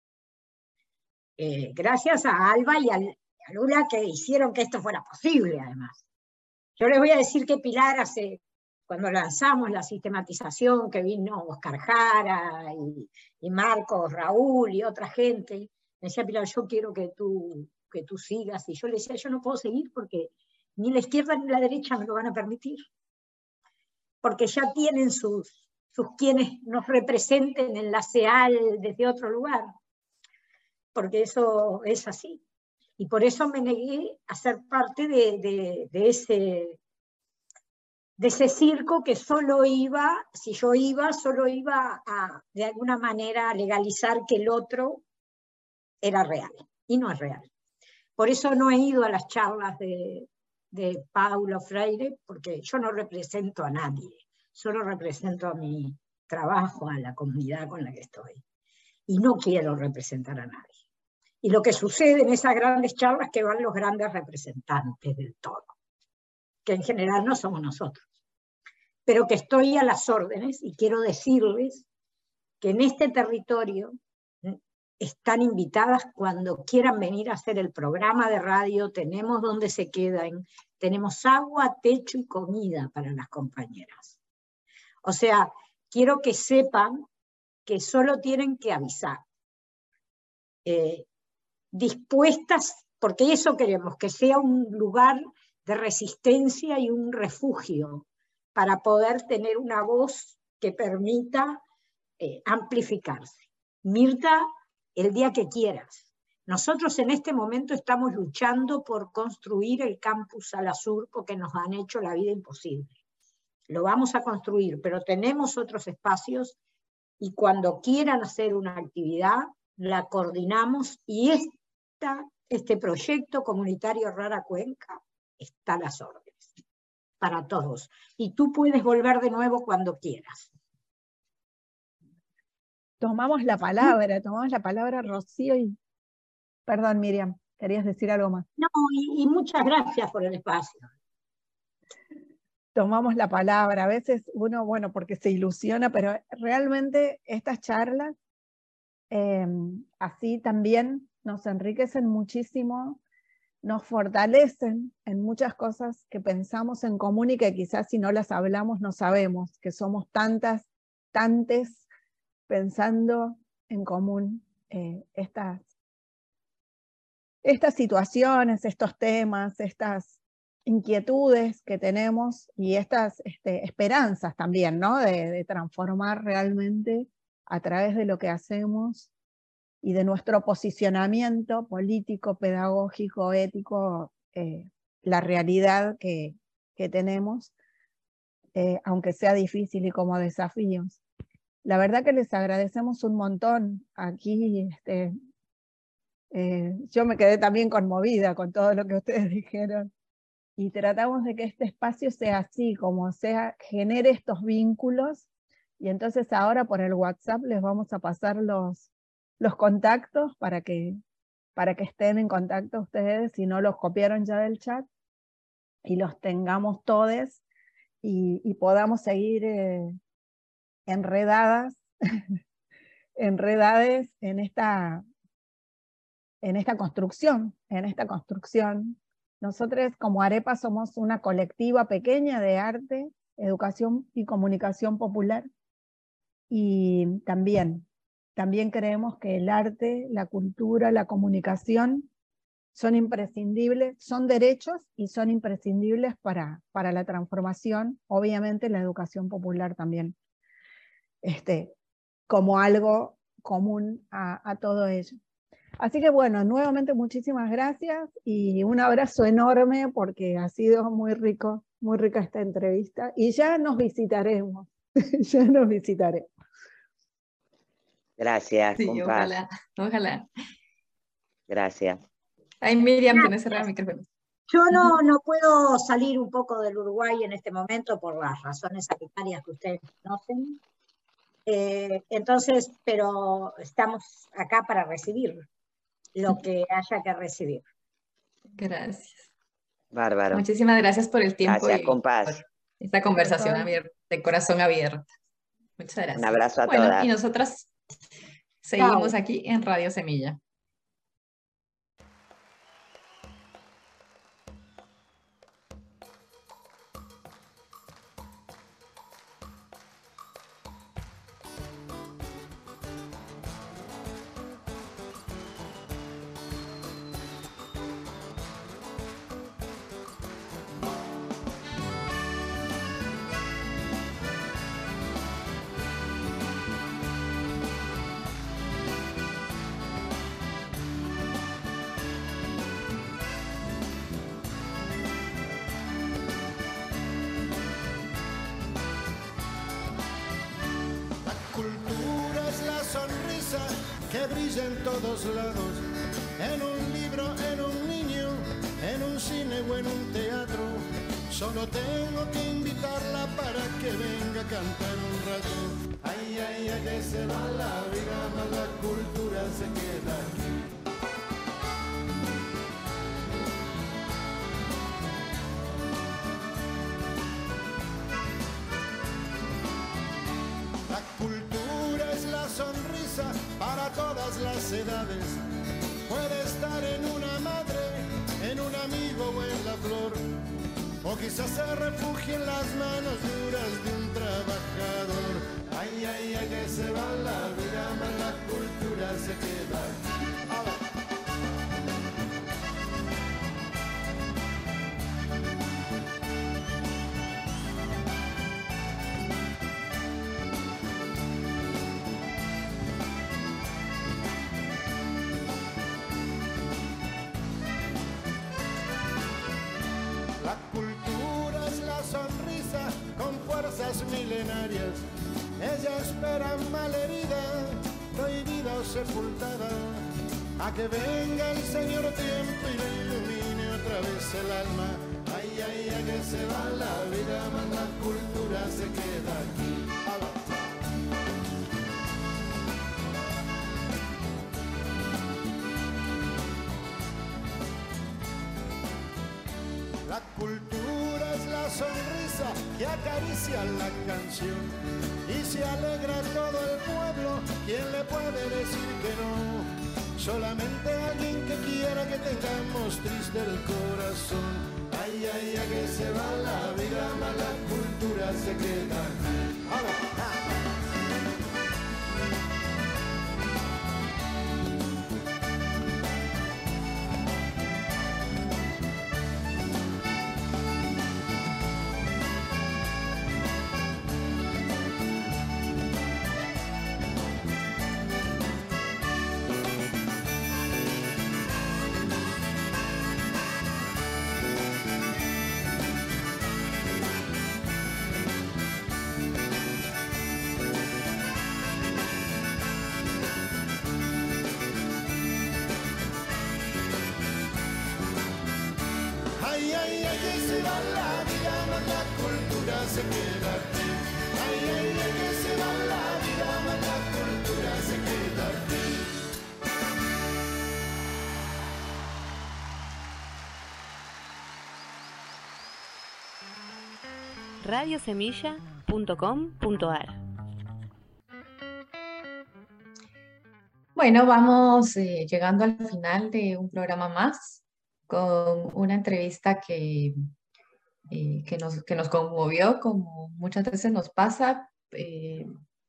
Eh, gracias a Alba y a, a Lula, que hicieron que esto fuera posible, además. Yo les voy a decir que Pilar hace, cuando lanzamos la sistematización, que vino Oscar Jara y, y Marcos, Raúl y otra gente, me decía, Pilar, yo quiero que tú, que tú sigas, y yo le decía, yo no puedo seguir porque ni la izquierda ni la derecha me lo van a permitir, porque ya tienen sus, sus quienes nos representen en la C E A L desde otro lugar, porque eso es así. Y por eso me negué a ser parte de, de, de, ese, de ese circo que solo iba, si yo iba, solo iba a, de alguna manera, a legalizar que el otro era real. y no es real. Por eso no he ido a las charlas de, de Paulo Freire, porque yo no represento a nadie, solo represento a mi trabajo, a la comunidad con la que estoy. Y no quiero representar a nadie. Y lo que sucede en esas grandes charlas es que van los grandes representantes del todo, que en general no somos nosotros. Pero que estoy a las órdenes y quiero decirles que en este territorio están invitadas cuando quieran venir a hacer el programa de radio, tenemos donde se quedan, tenemos agua, techo y comida para las compañeras. O sea, quiero que sepan que solo tienen que avisar. Eh, dispuestas, porque eso queremos, que sea un lugar de resistencia y un refugio para poder tener una voz que permita eh, amplificarse. Mirta, el día que quieras. Nosotros en este momento estamos luchando por construir el campus Ala Sur porque nos han hecho la vida imposible. Lo vamos a construir, pero tenemos otros espacios y cuando quieran hacer una actividad, la coordinamos y esta, este proyecto comunitario Rara Cuenca está a las órdenes para todos. Y tú puedes volver de nuevo cuando quieras. Tomamos la palabra, tomamos la palabra, Rocío, y... Perdón, Miriam, ¿querías decir algo más? No, y, y muchas gracias por el espacio. Tomamos la palabra, a veces uno, bueno, porque se ilusiona, pero realmente estas charlas eh, así también nos enriquecen muchísimo, nos fortalecen en muchas cosas que pensamos en común y que quizás si no las hablamos no sabemos, que somos tantas, tantes, pensando en común eh, estas, estas situaciones, estos temas, estas inquietudes que tenemos y estas este, esperanzas también, ¿no? De, de transformar realmente a través de lo que hacemos y de nuestro posicionamiento político, pedagógico, ético, eh, la realidad que, que tenemos, eh, aunque sea difícil y como desafíos. La verdad que les agradecemos un montón. Aquí este, eh, yo me quedé también conmovida con todo lo que ustedes dijeron. Y tratamos de que este espacio sea así, como sea, genere estos vínculos. Y entonces ahora por el WhatsApp les vamos a pasar los, los contactos para que, para que estén en contacto ustedes, si no los copiaron ya del chat, y los tengamos todos y, y podamos seguir eh, enredadas, enredades en esta, en esta construcción, en esta construcción. Nosotros como Arepa somos una colectiva pequeña de arte, educación y comunicación popular, y también, también creemos que el arte, la cultura, la comunicación son imprescindibles, son derechos y son imprescindibles para, para la transformación, obviamente la educación popular también, este, como algo común a, a todo ello. Así que bueno, nuevamente muchísimas gracias y un abrazo enorme porque ha sido muy rico, muy rica esta entrevista y ya nos visitaremos, ya nos visitaremos. Gracias, Sí, compa. ojalá, ojalá. Gracias. Ay, Miriam, Gracias. tienes cerrado el micrófono. Yo no, no puedo salir un poco del Uruguay en este momento por las razones sanitarias que ustedes conocen. Eh, entonces, pero estamos acá para recibir lo que haya que recibir. Gracias. Bárbaro. Muchísimas gracias por el tiempo Gracias, y compás. por esta conversación abierta, de corazón abierto. Muchas gracias. Un abrazo a bueno, todas. y nosotras seguimos Chao. aquí en Radio Semilla. Que brilla en todos lados, en un libro, en un niño, en un cine o en un teatro. Solo tengo que invitarla para que venga a cantar un rato. Ay, ay, ay, que se va la vida, más la cultura se queda aquí. La cultura es la sonrisa para todas las edades. Puede estar en una madre, en un amigo o en la flor. O quizás se refugie en las manos duras de un trabajador. Ay, ay, ay, que se va la vida, más la cultura se queda aquí. La cultura es la sonrisa con fuerzas milenarias. Ella espera malherida, prohibida o sepultada, a que venga el Señor tiempo y le ilumine otra vez el alma. Ay, ay, ay, que se va la vida, más la cultura se queda aquí. La cultura es la sonrisa que acaricia la canción y se alegra todo el pueblo. ¿Quién le puede decir que no? Solamente alguien que quiera que tengamos triste el corazón. Ay, ay, ay, que se va la vida, más la cultura se queda aquí. ¡Ahora! Ay, ay, ay, que se va la vida, más la cultura se queda aquí. Ay, ay, ay, que se va la vida, más la cultura se queda aquí. radio semilla punto com punto a r. Bueno, vamos eh, llegando al final de un programa más con una entrevista que, eh, que, nos, que nos conmovió, como muchas veces nos pasa, eh,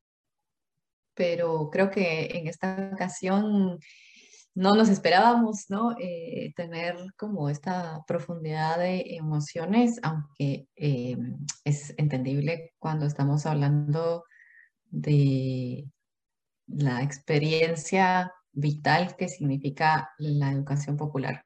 pero creo que en esta ocasión no nos esperábamos, ¿no? Eh, tener como esta profundidad de emociones, aunque eh, es entendible cuando estamos hablando de la experiencia vital que significa la educación popular.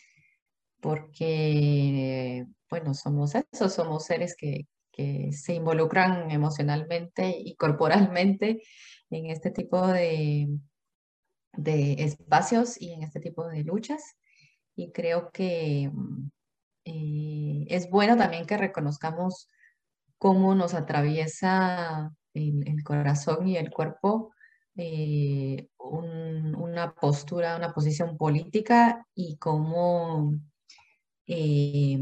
Porque, bueno, somos eso, somos seres que, que se involucran emocionalmente y corporalmente en este tipo de, de espacios y en este tipo de luchas. Y creo que eh, es bueno también que reconozcamos cómo nos atraviesa el, el corazón y el cuerpo eh, un, una postura, una posición política y cómo eh,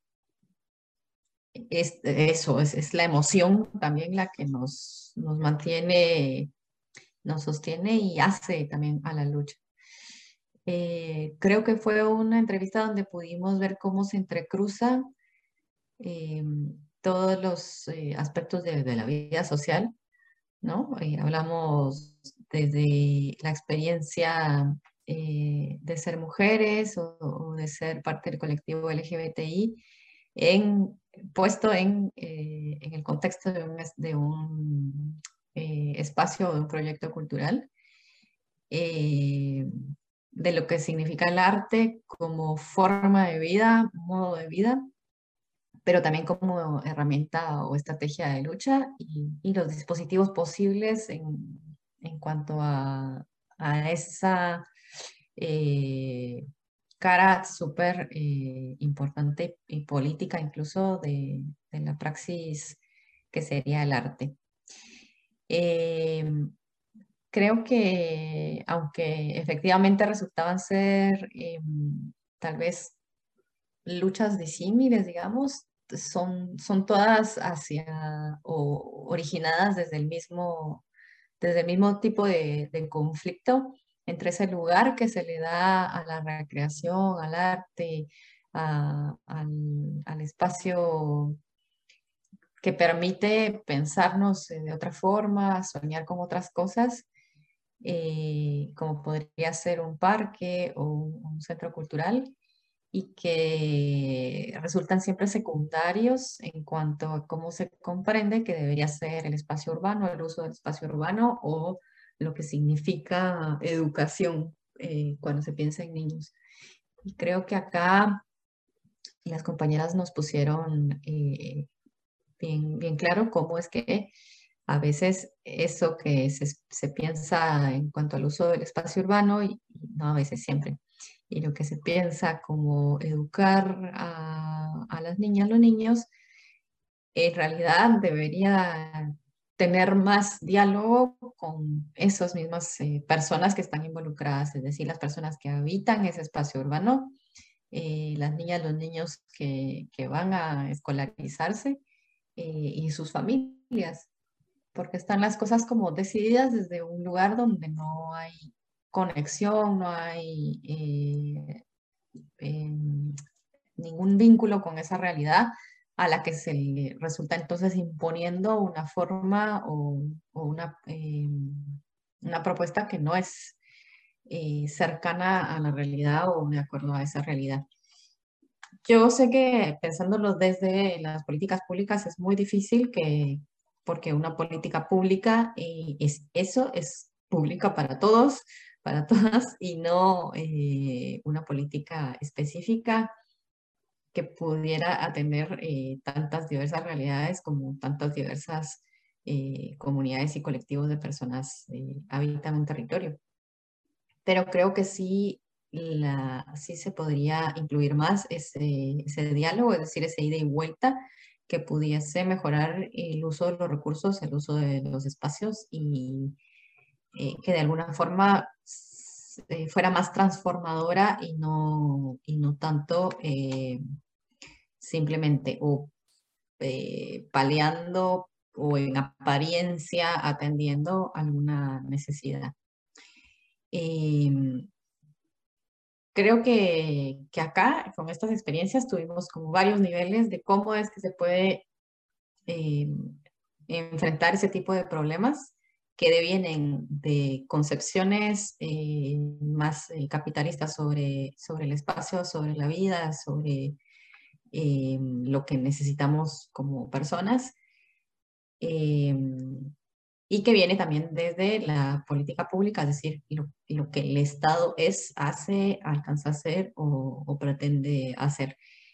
es eso, es, es la emoción también la que nos, nos mantiene, nos sostiene y hace también a la lucha. Eh, creo que fue una entrevista donde pudimos ver cómo se entrecruzan eh, todos los eh, aspectos de, de la vida social, ¿no? Eh, hablamos desde la experiencia eh, de ser mujeres o, o de ser parte del colectivo L G B T I, en, puesto en, eh, en el contexto de un, de un eh, espacio o de un proyecto cultural, eh, de lo que significa el arte como forma de vida, modo de vida, pero también como herramienta o estrategia de lucha y, y los dispositivos posibles en, en cuanto a, a esa eh, cara súper eh, importante y política incluso de, de la praxis que sería el arte. Eh, creo que aunque efectivamente resultaban ser eh, tal vez luchas disímiles, digamos, son, son todas hacia o originadas desde el mismo, desde el mismo tipo de, de conflicto entre ese lugar que se le da a la recreación, al arte, a- al, al espacio que permite pensarnos eh, de otra forma, soñar con otras cosas, eh, como podría ser un parque o un un centro cultural, y que resultan siempre secundarios en cuanto a cómo se comprende que debería ser el espacio urbano, el uso del espacio urbano o lo que significa educación eh, cuando se piensa en niños. Y creo que acá las compañeras nos pusieron eh, bien, bien claro cómo es que a veces eso que se, se piensa en cuanto al uso del espacio urbano, y y no a veces siempre, y lo que se piensa como educar a, a las niñas, los niños, en realidad debería tener más diálogo con esas mismas eh, personas que están involucradas, es decir, las personas que habitan ese espacio urbano, eh, las niñas, los niños que, que van a escolarizarse eh, y sus familias, porque están las cosas como decididas desde un lugar donde no hay conexión, no hay eh, em, ningún vínculo con esa realidad a la que se le resulta entonces imponiendo una forma o, o una, em, una propuesta que no es eh, cercana a la realidad o de acuerdo a esa realidad. Yo sé que pensándolo desde las políticas públicas es muy difícil que, porque una política pública eh, es eso, es pública para todos, para todas, y no eh, una política específica que pudiera atender eh, tantas diversas realidades como tantas diversas eh, comunidades y colectivos de personas eh, habitan un territorio. Pero creo que sí, la, sí se podría incluir más ese, ese diálogo, es decir, ese ida y vuelta que pudiese mejorar el uso de los recursos, el uso de los espacios y eh, que de alguna forma s- eh, fuera más transformadora y no, y no tanto eh, simplemente o eh, paliando o en apariencia atendiendo alguna necesidad. Em, Creo que, que acá, con estas experiencias, tuvimos como varios niveles de cómo es que se puede eh, enfrentar ese tipo de problemas que devienen de concepciones eh, más eh, capitalistas sobre, sobre el espacio, sobre la vida, sobre eh, lo que necesitamos como personas. eh, y que viene también desde la política pública, es decir, lo, lo que el Estado es, hace, alcanza a hacer o, o pretende hacer.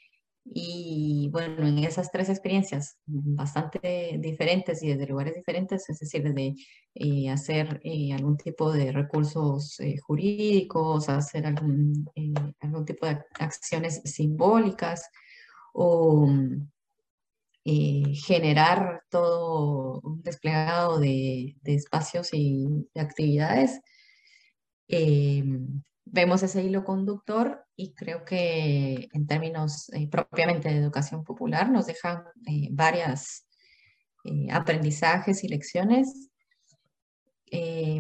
Y bueno, en esas tres experiencias bastante diferentes y desde lugares diferentes, es decir, desde eh, hacer eh, algún tipo de recursos eh, jurídicos, hacer algún, eh, algún tipo de acciones simbólicas o eh, generar todo un desplegado de, de espacios y de actividades. Eh, vemos ese hilo conductor y creo que en términos eh, propiamente de educación popular nos dejan eh, varias eh, aprendizajes y lecciones eh,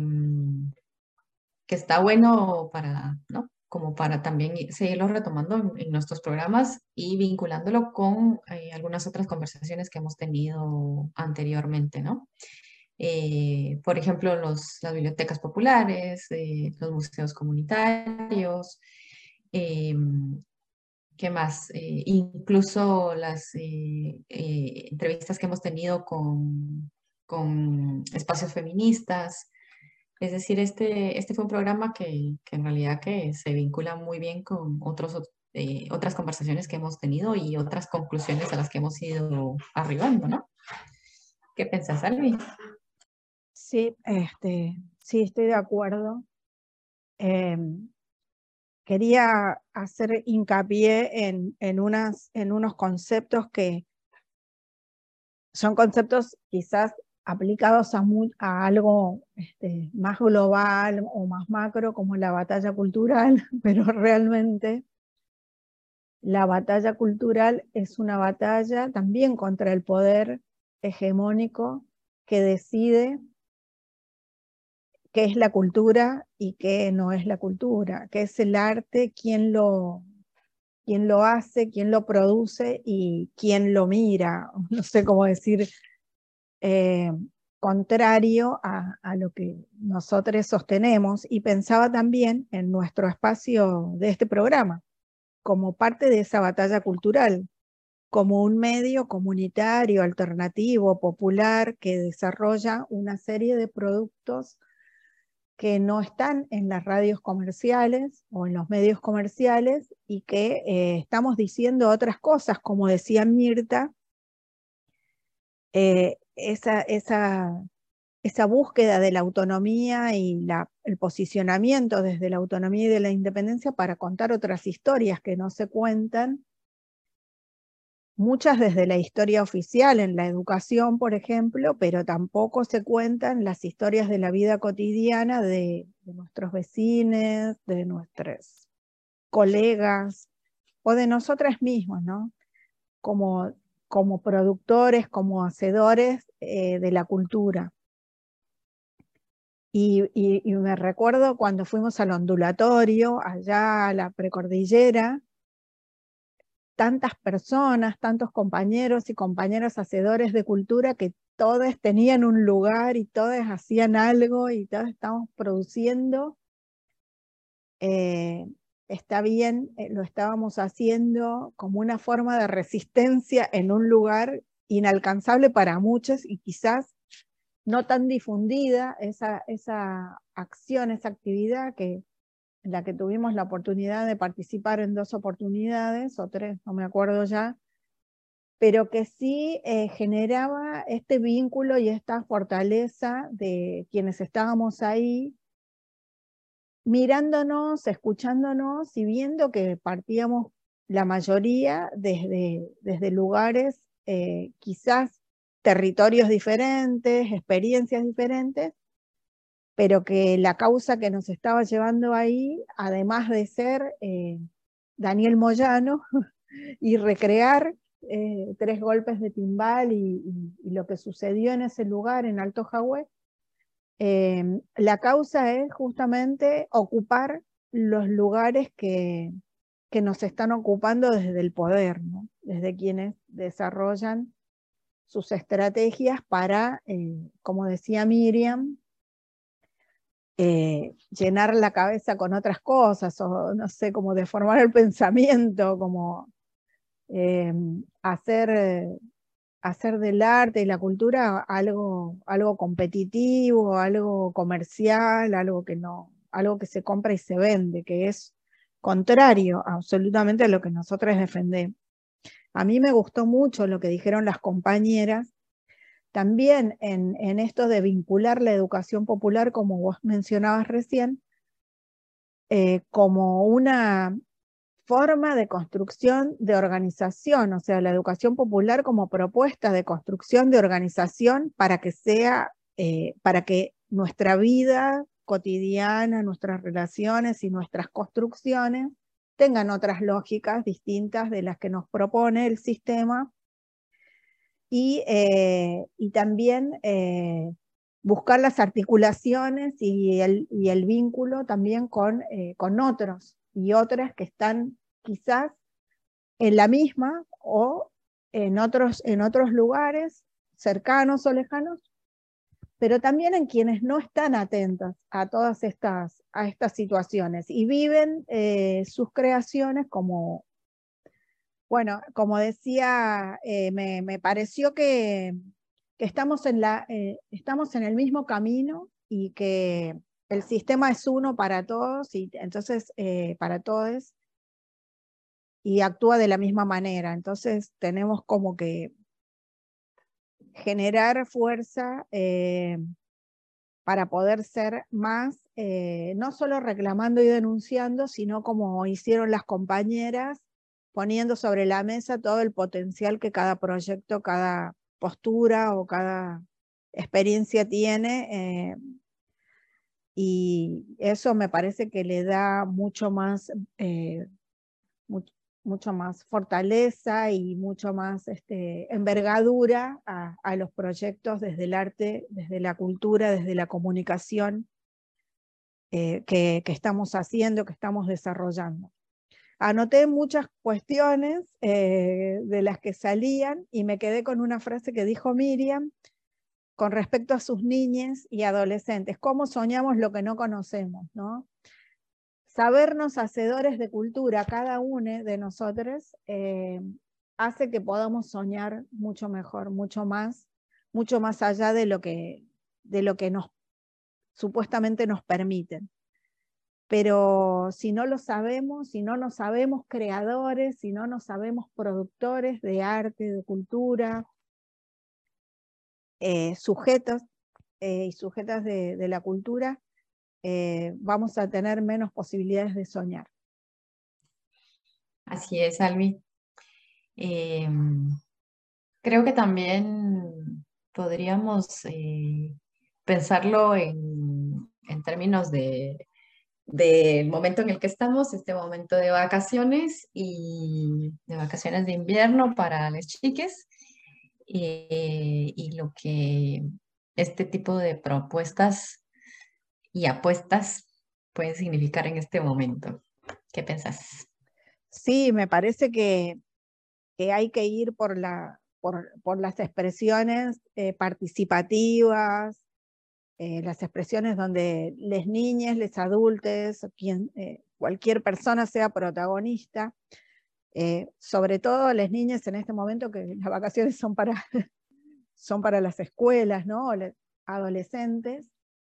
que está bueno para, ¿no? Como para también i- seguirlo retomando en, en nuestros programas y vinculándolo con eh, algunas otras conversaciones que hemos tenido anteriormente, ¿no? Eh, por ejemplo, los, las bibliotecas populares, eh, los museos comunitarios, eh, ¿qué más? Eh, incluso las eh, eh, entrevistas que hemos tenido con, con espacios feministas. Es decir, este, este fue un programa que, que en realidad que se vincula muy bien con otros, ot- eh, otras conversaciones que hemos tenido y otras conclusiones a las que hemos ido arribando, ¿no? ¿Qué pensás, Albi? Sí, este, sí, estoy de acuerdo. Em, quería hacer hincapié en, en, unas, en unos conceptos que son conceptos quizás aplicados a, muy, a algo este, más global o más macro, como la batalla cultural, pero realmente la batalla cultural es una batalla también contra el poder hegemónico que decide qué es la cultura y qué no es la cultura, qué es el arte, quién lo, quién lo hace, quién lo produce y quién lo mira, no sé cómo decir, eh, contrario a, a lo que nosotros sostenemos, y pensaba también en nuestro espacio de este programa, como parte de esa batalla cultural, como un medio comunitario, alternativo, popular, que desarrolla una serie de productos que no están en las radios comerciales o en los medios comerciales y que eh, estamos diciendo otras cosas, como decía Mirta, eh, esa, esa, esa búsqueda de la autonomía y la, el posicionamiento desde la autonomía y de la independencia para contar otras historias que no se cuentan, muchas desde la historia oficial, en la educación, por ejemplo, pero tampoco se cuentan las historias de la vida cotidiana de, de nuestros vecinos, de nuestros colegas, o de nosotras mismas, ¿no? Como, como productores, como hacedores eh, de la cultura. Y, y, y me recuerdo cuando fuimos al ondulatorio, allá a la precordillera, tantas personas, tantos compañeros y compañeras hacedores de cultura que todos tenían un lugar y todos hacían algo y todos estábamos produciendo. Eh, está bien, eh, lo estábamos haciendo como una forma de resistencia en un lugar inalcanzable para muchos y quizás no tan difundida esa, esa acción, esa actividad que en la que tuvimos la oportunidad de participar en dos oportunidades, o tres, no me acuerdo ya, pero que sí eh, generaba este vínculo y esta fortaleza de quienes estábamos ahí, mirándonos, escuchándonos y viendo que partíamos la mayoría desde, desde lugares, eh, quizás territorios diferentes, experiencias diferentes, pero que la causa que nos estaba llevando ahí, además de ser eh, Daniel Moyano y recrear eh, tres golpes de timbal y, y, y lo que sucedió en ese lugar, en Alto Jahué, eh, la causa es justamente ocupar los lugares que, que nos están ocupando desde el poder, ¿no? Desde quienes desarrollan sus estrategias para, eh, como decía Miriam, Eh, llenar la cabeza con otras cosas, o no sé, como deformar el pensamiento, como eh, hacer, eh, hacer del arte y la cultura algo, algo competitivo, algo comercial, algo que no, algo que se compra y se vende, que es contrario absolutamente a lo que nosotros defendemos. A mí me gustó mucho lo que dijeron las compañeras, también en, en esto de vincular la educación popular, como vos mencionabas recién, eh, como una forma de construcción de organización, o sea, la educación popular como propuesta de construcción de organización para que sea, eh, para que nuestra vida cotidiana, nuestras relaciones y nuestras construcciones tengan otras lógicas distintas de las que nos propone el sistema. Y, eh, y también eh, buscar las articulaciones y el, y el vínculo también con, eh, con otros y otras que están quizás en la misma o en otros, en otros lugares cercanos o lejanos, pero también en quienes no están atentos a todas estas, a estas situaciones y viven eh, sus creaciones como... Bueno, como decía, eh, me, me pareció que, que estamos, en la, eh, estamos en el mismo camino y que el sistema es uno para todos, y entonces eh, para todos, y actúa de la misma manera. Entonces tenemos como que generar fuerza eh, para poder ser más eh, no solo reclamando y denunciando, sino como hicieron las compañeras, poniendo sobre la mesa todo el potencial que cada proyecto, cada postura o cada experiencia tiene, eh, y eso me parece que le da mucho más, eh, mucho, mucho más fortaleza y mucho más este, envergadura a, a los proyectos desde el arte, desde la cultura, desde la comunicación eh, que, que estamos haciendo, que estamos desarrollando. Anoté muchas cuestiones eh, de las que salían y me quedé con una frase que dijo Miriam con respecto a sus niñas y adolescentes. ¿Cómo soñamos lo que no conocemos, ¿no? Sabernos hacedores de cultura, cada uno de nosotros, eh, hace que podamos soñar mucho mejor, mucho más, mucho más allá de lo que, de lo que nos, supuestamente nos permiten. Pero si no lo sabemos, si no nos sabemos creadores, si no nos sabemos productores de arte, de cultura, eh, sujetos eh, y sujetas de, de la cultura, eh, vamos a tener menos posibilidades de soñar. Así es, Albi. Eh, creo que también podríamos eh, pensarlo en, en términos de del momento en el que estamos, este momento de vacaciones y de vacaciones de invierno para las chiques, eh, y lo que este tipo de propuestas y apuestas pueden significar en este momento. ¿Qué pensás? Sí, me parece que, que hay que ir por, la, por, por las expresiones eh, participativas, Eh, las expresiones donde les niñas, les adultos, quien, eh, cualquier persona sea protagonista, eh, sobre todo las niñas en este momento que las vacaciones son para, son para las escuelas, ¿no? O los adolescentes.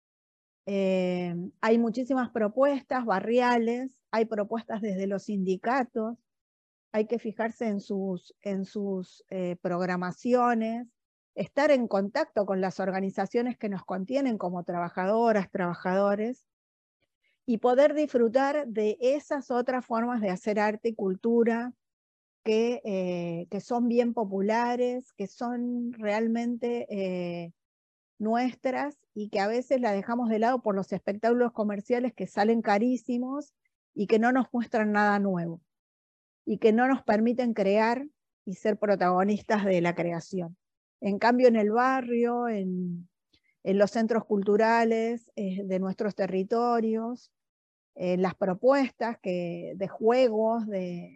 Eh, hay muchísimas propuestas barriales, hay propuestas desde los sindicatos, hay que fijarse en sus, en sus eh, programaciones, estar en contacto con las organizaciones que nos contienen como trabajadoras, trabajadores, y poder disfrutar de esas otras formas de hacer arte y cultura que, eh, que son bien populares, que son realmente eh, nuestras y que a veces las dejamos de lado por los espectáculos comerciales que salen carísimos y que no nos muestran nada nuevo y que no nos permiten crear y ser protagonistas de la creación. En cambio, en el barrio, en, en los centros culturales eh, de nuestros territorios, eh, las propuestas que, de juegos de,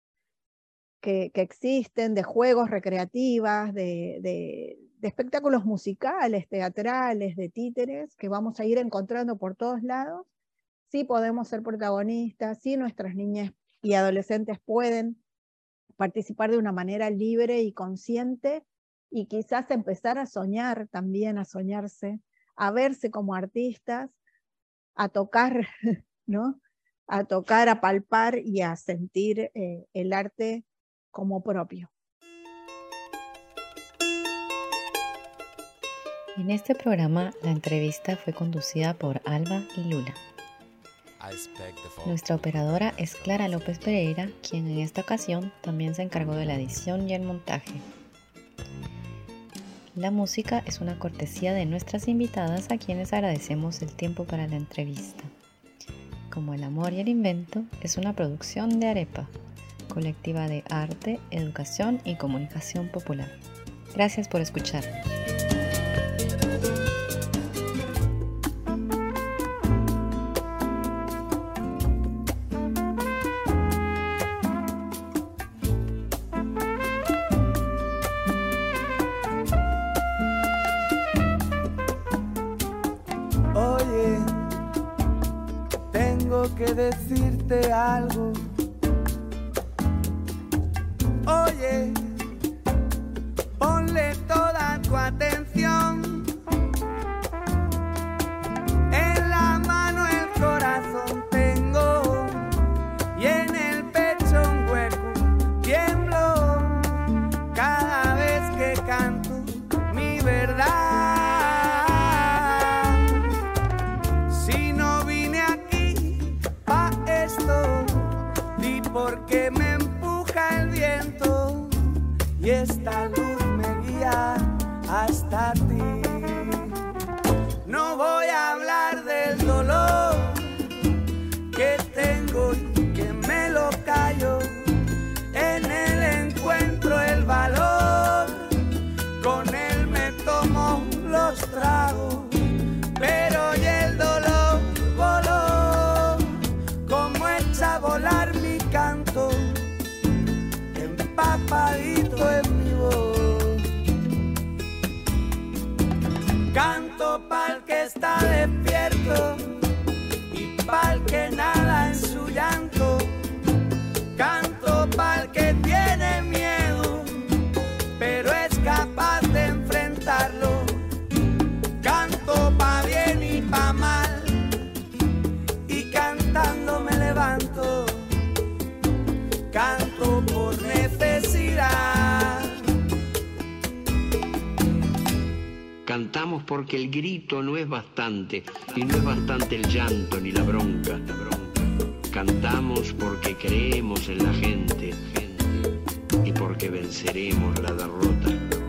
que, que existen, de juegos recreativas, de, de, de espectáculos musicales, teatrales, de títeres, que vamos a ir encontrando por todos lados, sí podemos ser protagonistas, sí nuestras niñas y adolescentes pueden participar de una manera libre y consciente, y quizás empezar a soñar también, a soñarse, a verse como artistas, a tocar, ¿no? A tocar, a palpar y a sentir eh, el arte como propio. En este programa, la entrevista fue conducida por Alba y Lula. Nuestra operadora es Clara López Pereira, quien en esta ocasión también se encargó de la edición y el montaje. La música es una cortesía de nuestras invitadas, a quienes agradecemos el tiempo para la entrevista. Como el amor y el invento, es una producción de Arepa, colectiva de arte, educación y comunicación popular. Gracias por escuchar. Que decirte algo. Oye, ponle toda tu atención. En la mano el corazón tengo y en el pecho un hueco. Tiemblo cada vez que canto mi verdad. Si no esta luz me guía hasta ti. No voy a hablar del dolor que tengo y que me lo callo. En el encuentro el valor, con él me tomo los tragos, pero hoy el dolor voló, como echa a volar mi canto, empapadito en mi voz. Canto pa'l que está despierto y pa'l que nada en su llanto. Canto pa'l que tiene miedo, pero es capaz de enfrentarlo. Canto pa' bien y pa' mal, y cantando me levanto. Canto por necesidad. Cantamos porque el grito no es bastante, y no es bastante el llanto ni la bronca. Cantamos porque creemos en la gente, gente y porque venceremos la derrota.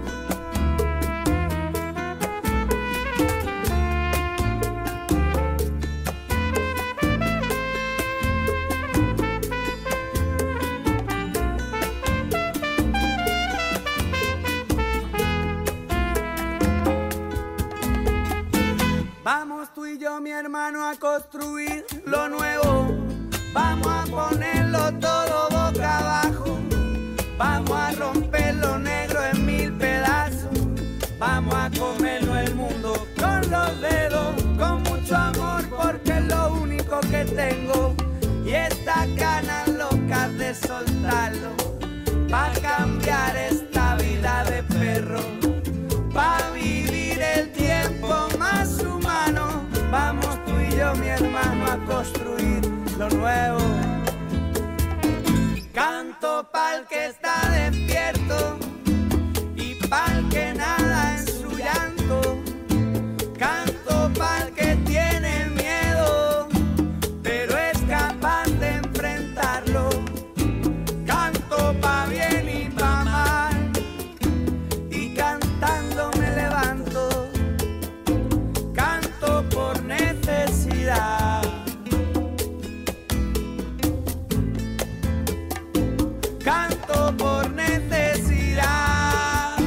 Vamos tú y yo, mi hermano, a construir lo nuevo. Vamos a ponerlo todo boca abajo. Vamos a romper lo negro en mil pedazos. Vamos a comernos el mundo con los dedos, con mucho amor, porque es lo único que tengo. Y estas ganas locas de soltarlo, pa' cambiar esta vida de perro, pa' vivir el tiempo más humano. Vamos tú y yo, mi hermano, a construir lo nuevo. Canto pa'l que está despierto y pa'l que nada en su llanto. Canto pa'l que tiene miedo, pero es capaz de enfrentarlo. Canto pa' bien y pa' mal, y cantando me levanto. Canto por necesidad. Canto por necesidad.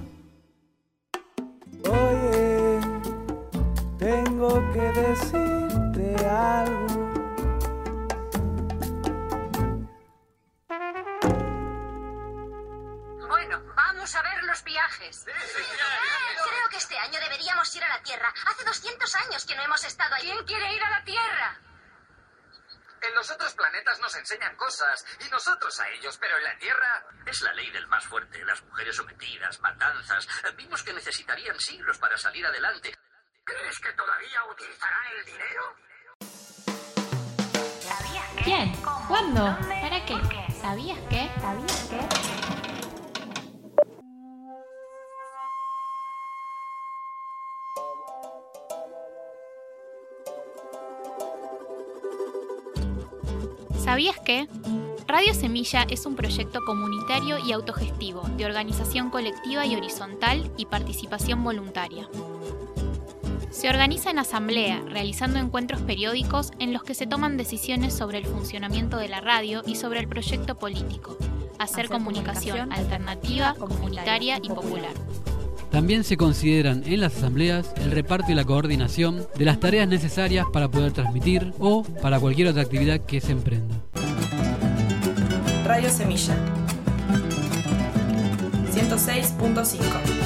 Oye, tengo que decirte algo. Bueno, vamos a ver los viajes. Creo que este año deberíamos ir a la Tierra. Hace doscientos años que no hemos estado allí. ¿Quién quiere ir a la Tierra? En los otros planetas nos enseñan cosas, y nosotros a ellos, pero en la Tierra es la ley del más fuerte, las mujeres sometidas, matanzas. Vimos que necesitarían siglos para salir adelante. ¿Crees que todavía utilizarán el dinero? ¿Quién? ¿Cuándo? ¿Para qué? ¿Sabías qué? ¿Sabías qué? ¿Sabías qué? Radio Semilla es un proyecto comunitario y autogestivo de organización colectiva y horizontal y participación voluntaria. Se organiza en asamblea, realizando encuentros periódicos en los que se toman decisiones sobre el funcionamiento de la radio y sobre el proyecto político, hacer, hacer comunicación, comunicación alternativa, comunitaria y popular. También se consideran en las asambleas el reparto y la coordinación de las tareas necesarias para poder transmitir o para cualquier otra actividad que se emprenda. Radio Semilla ciento seis punto cinco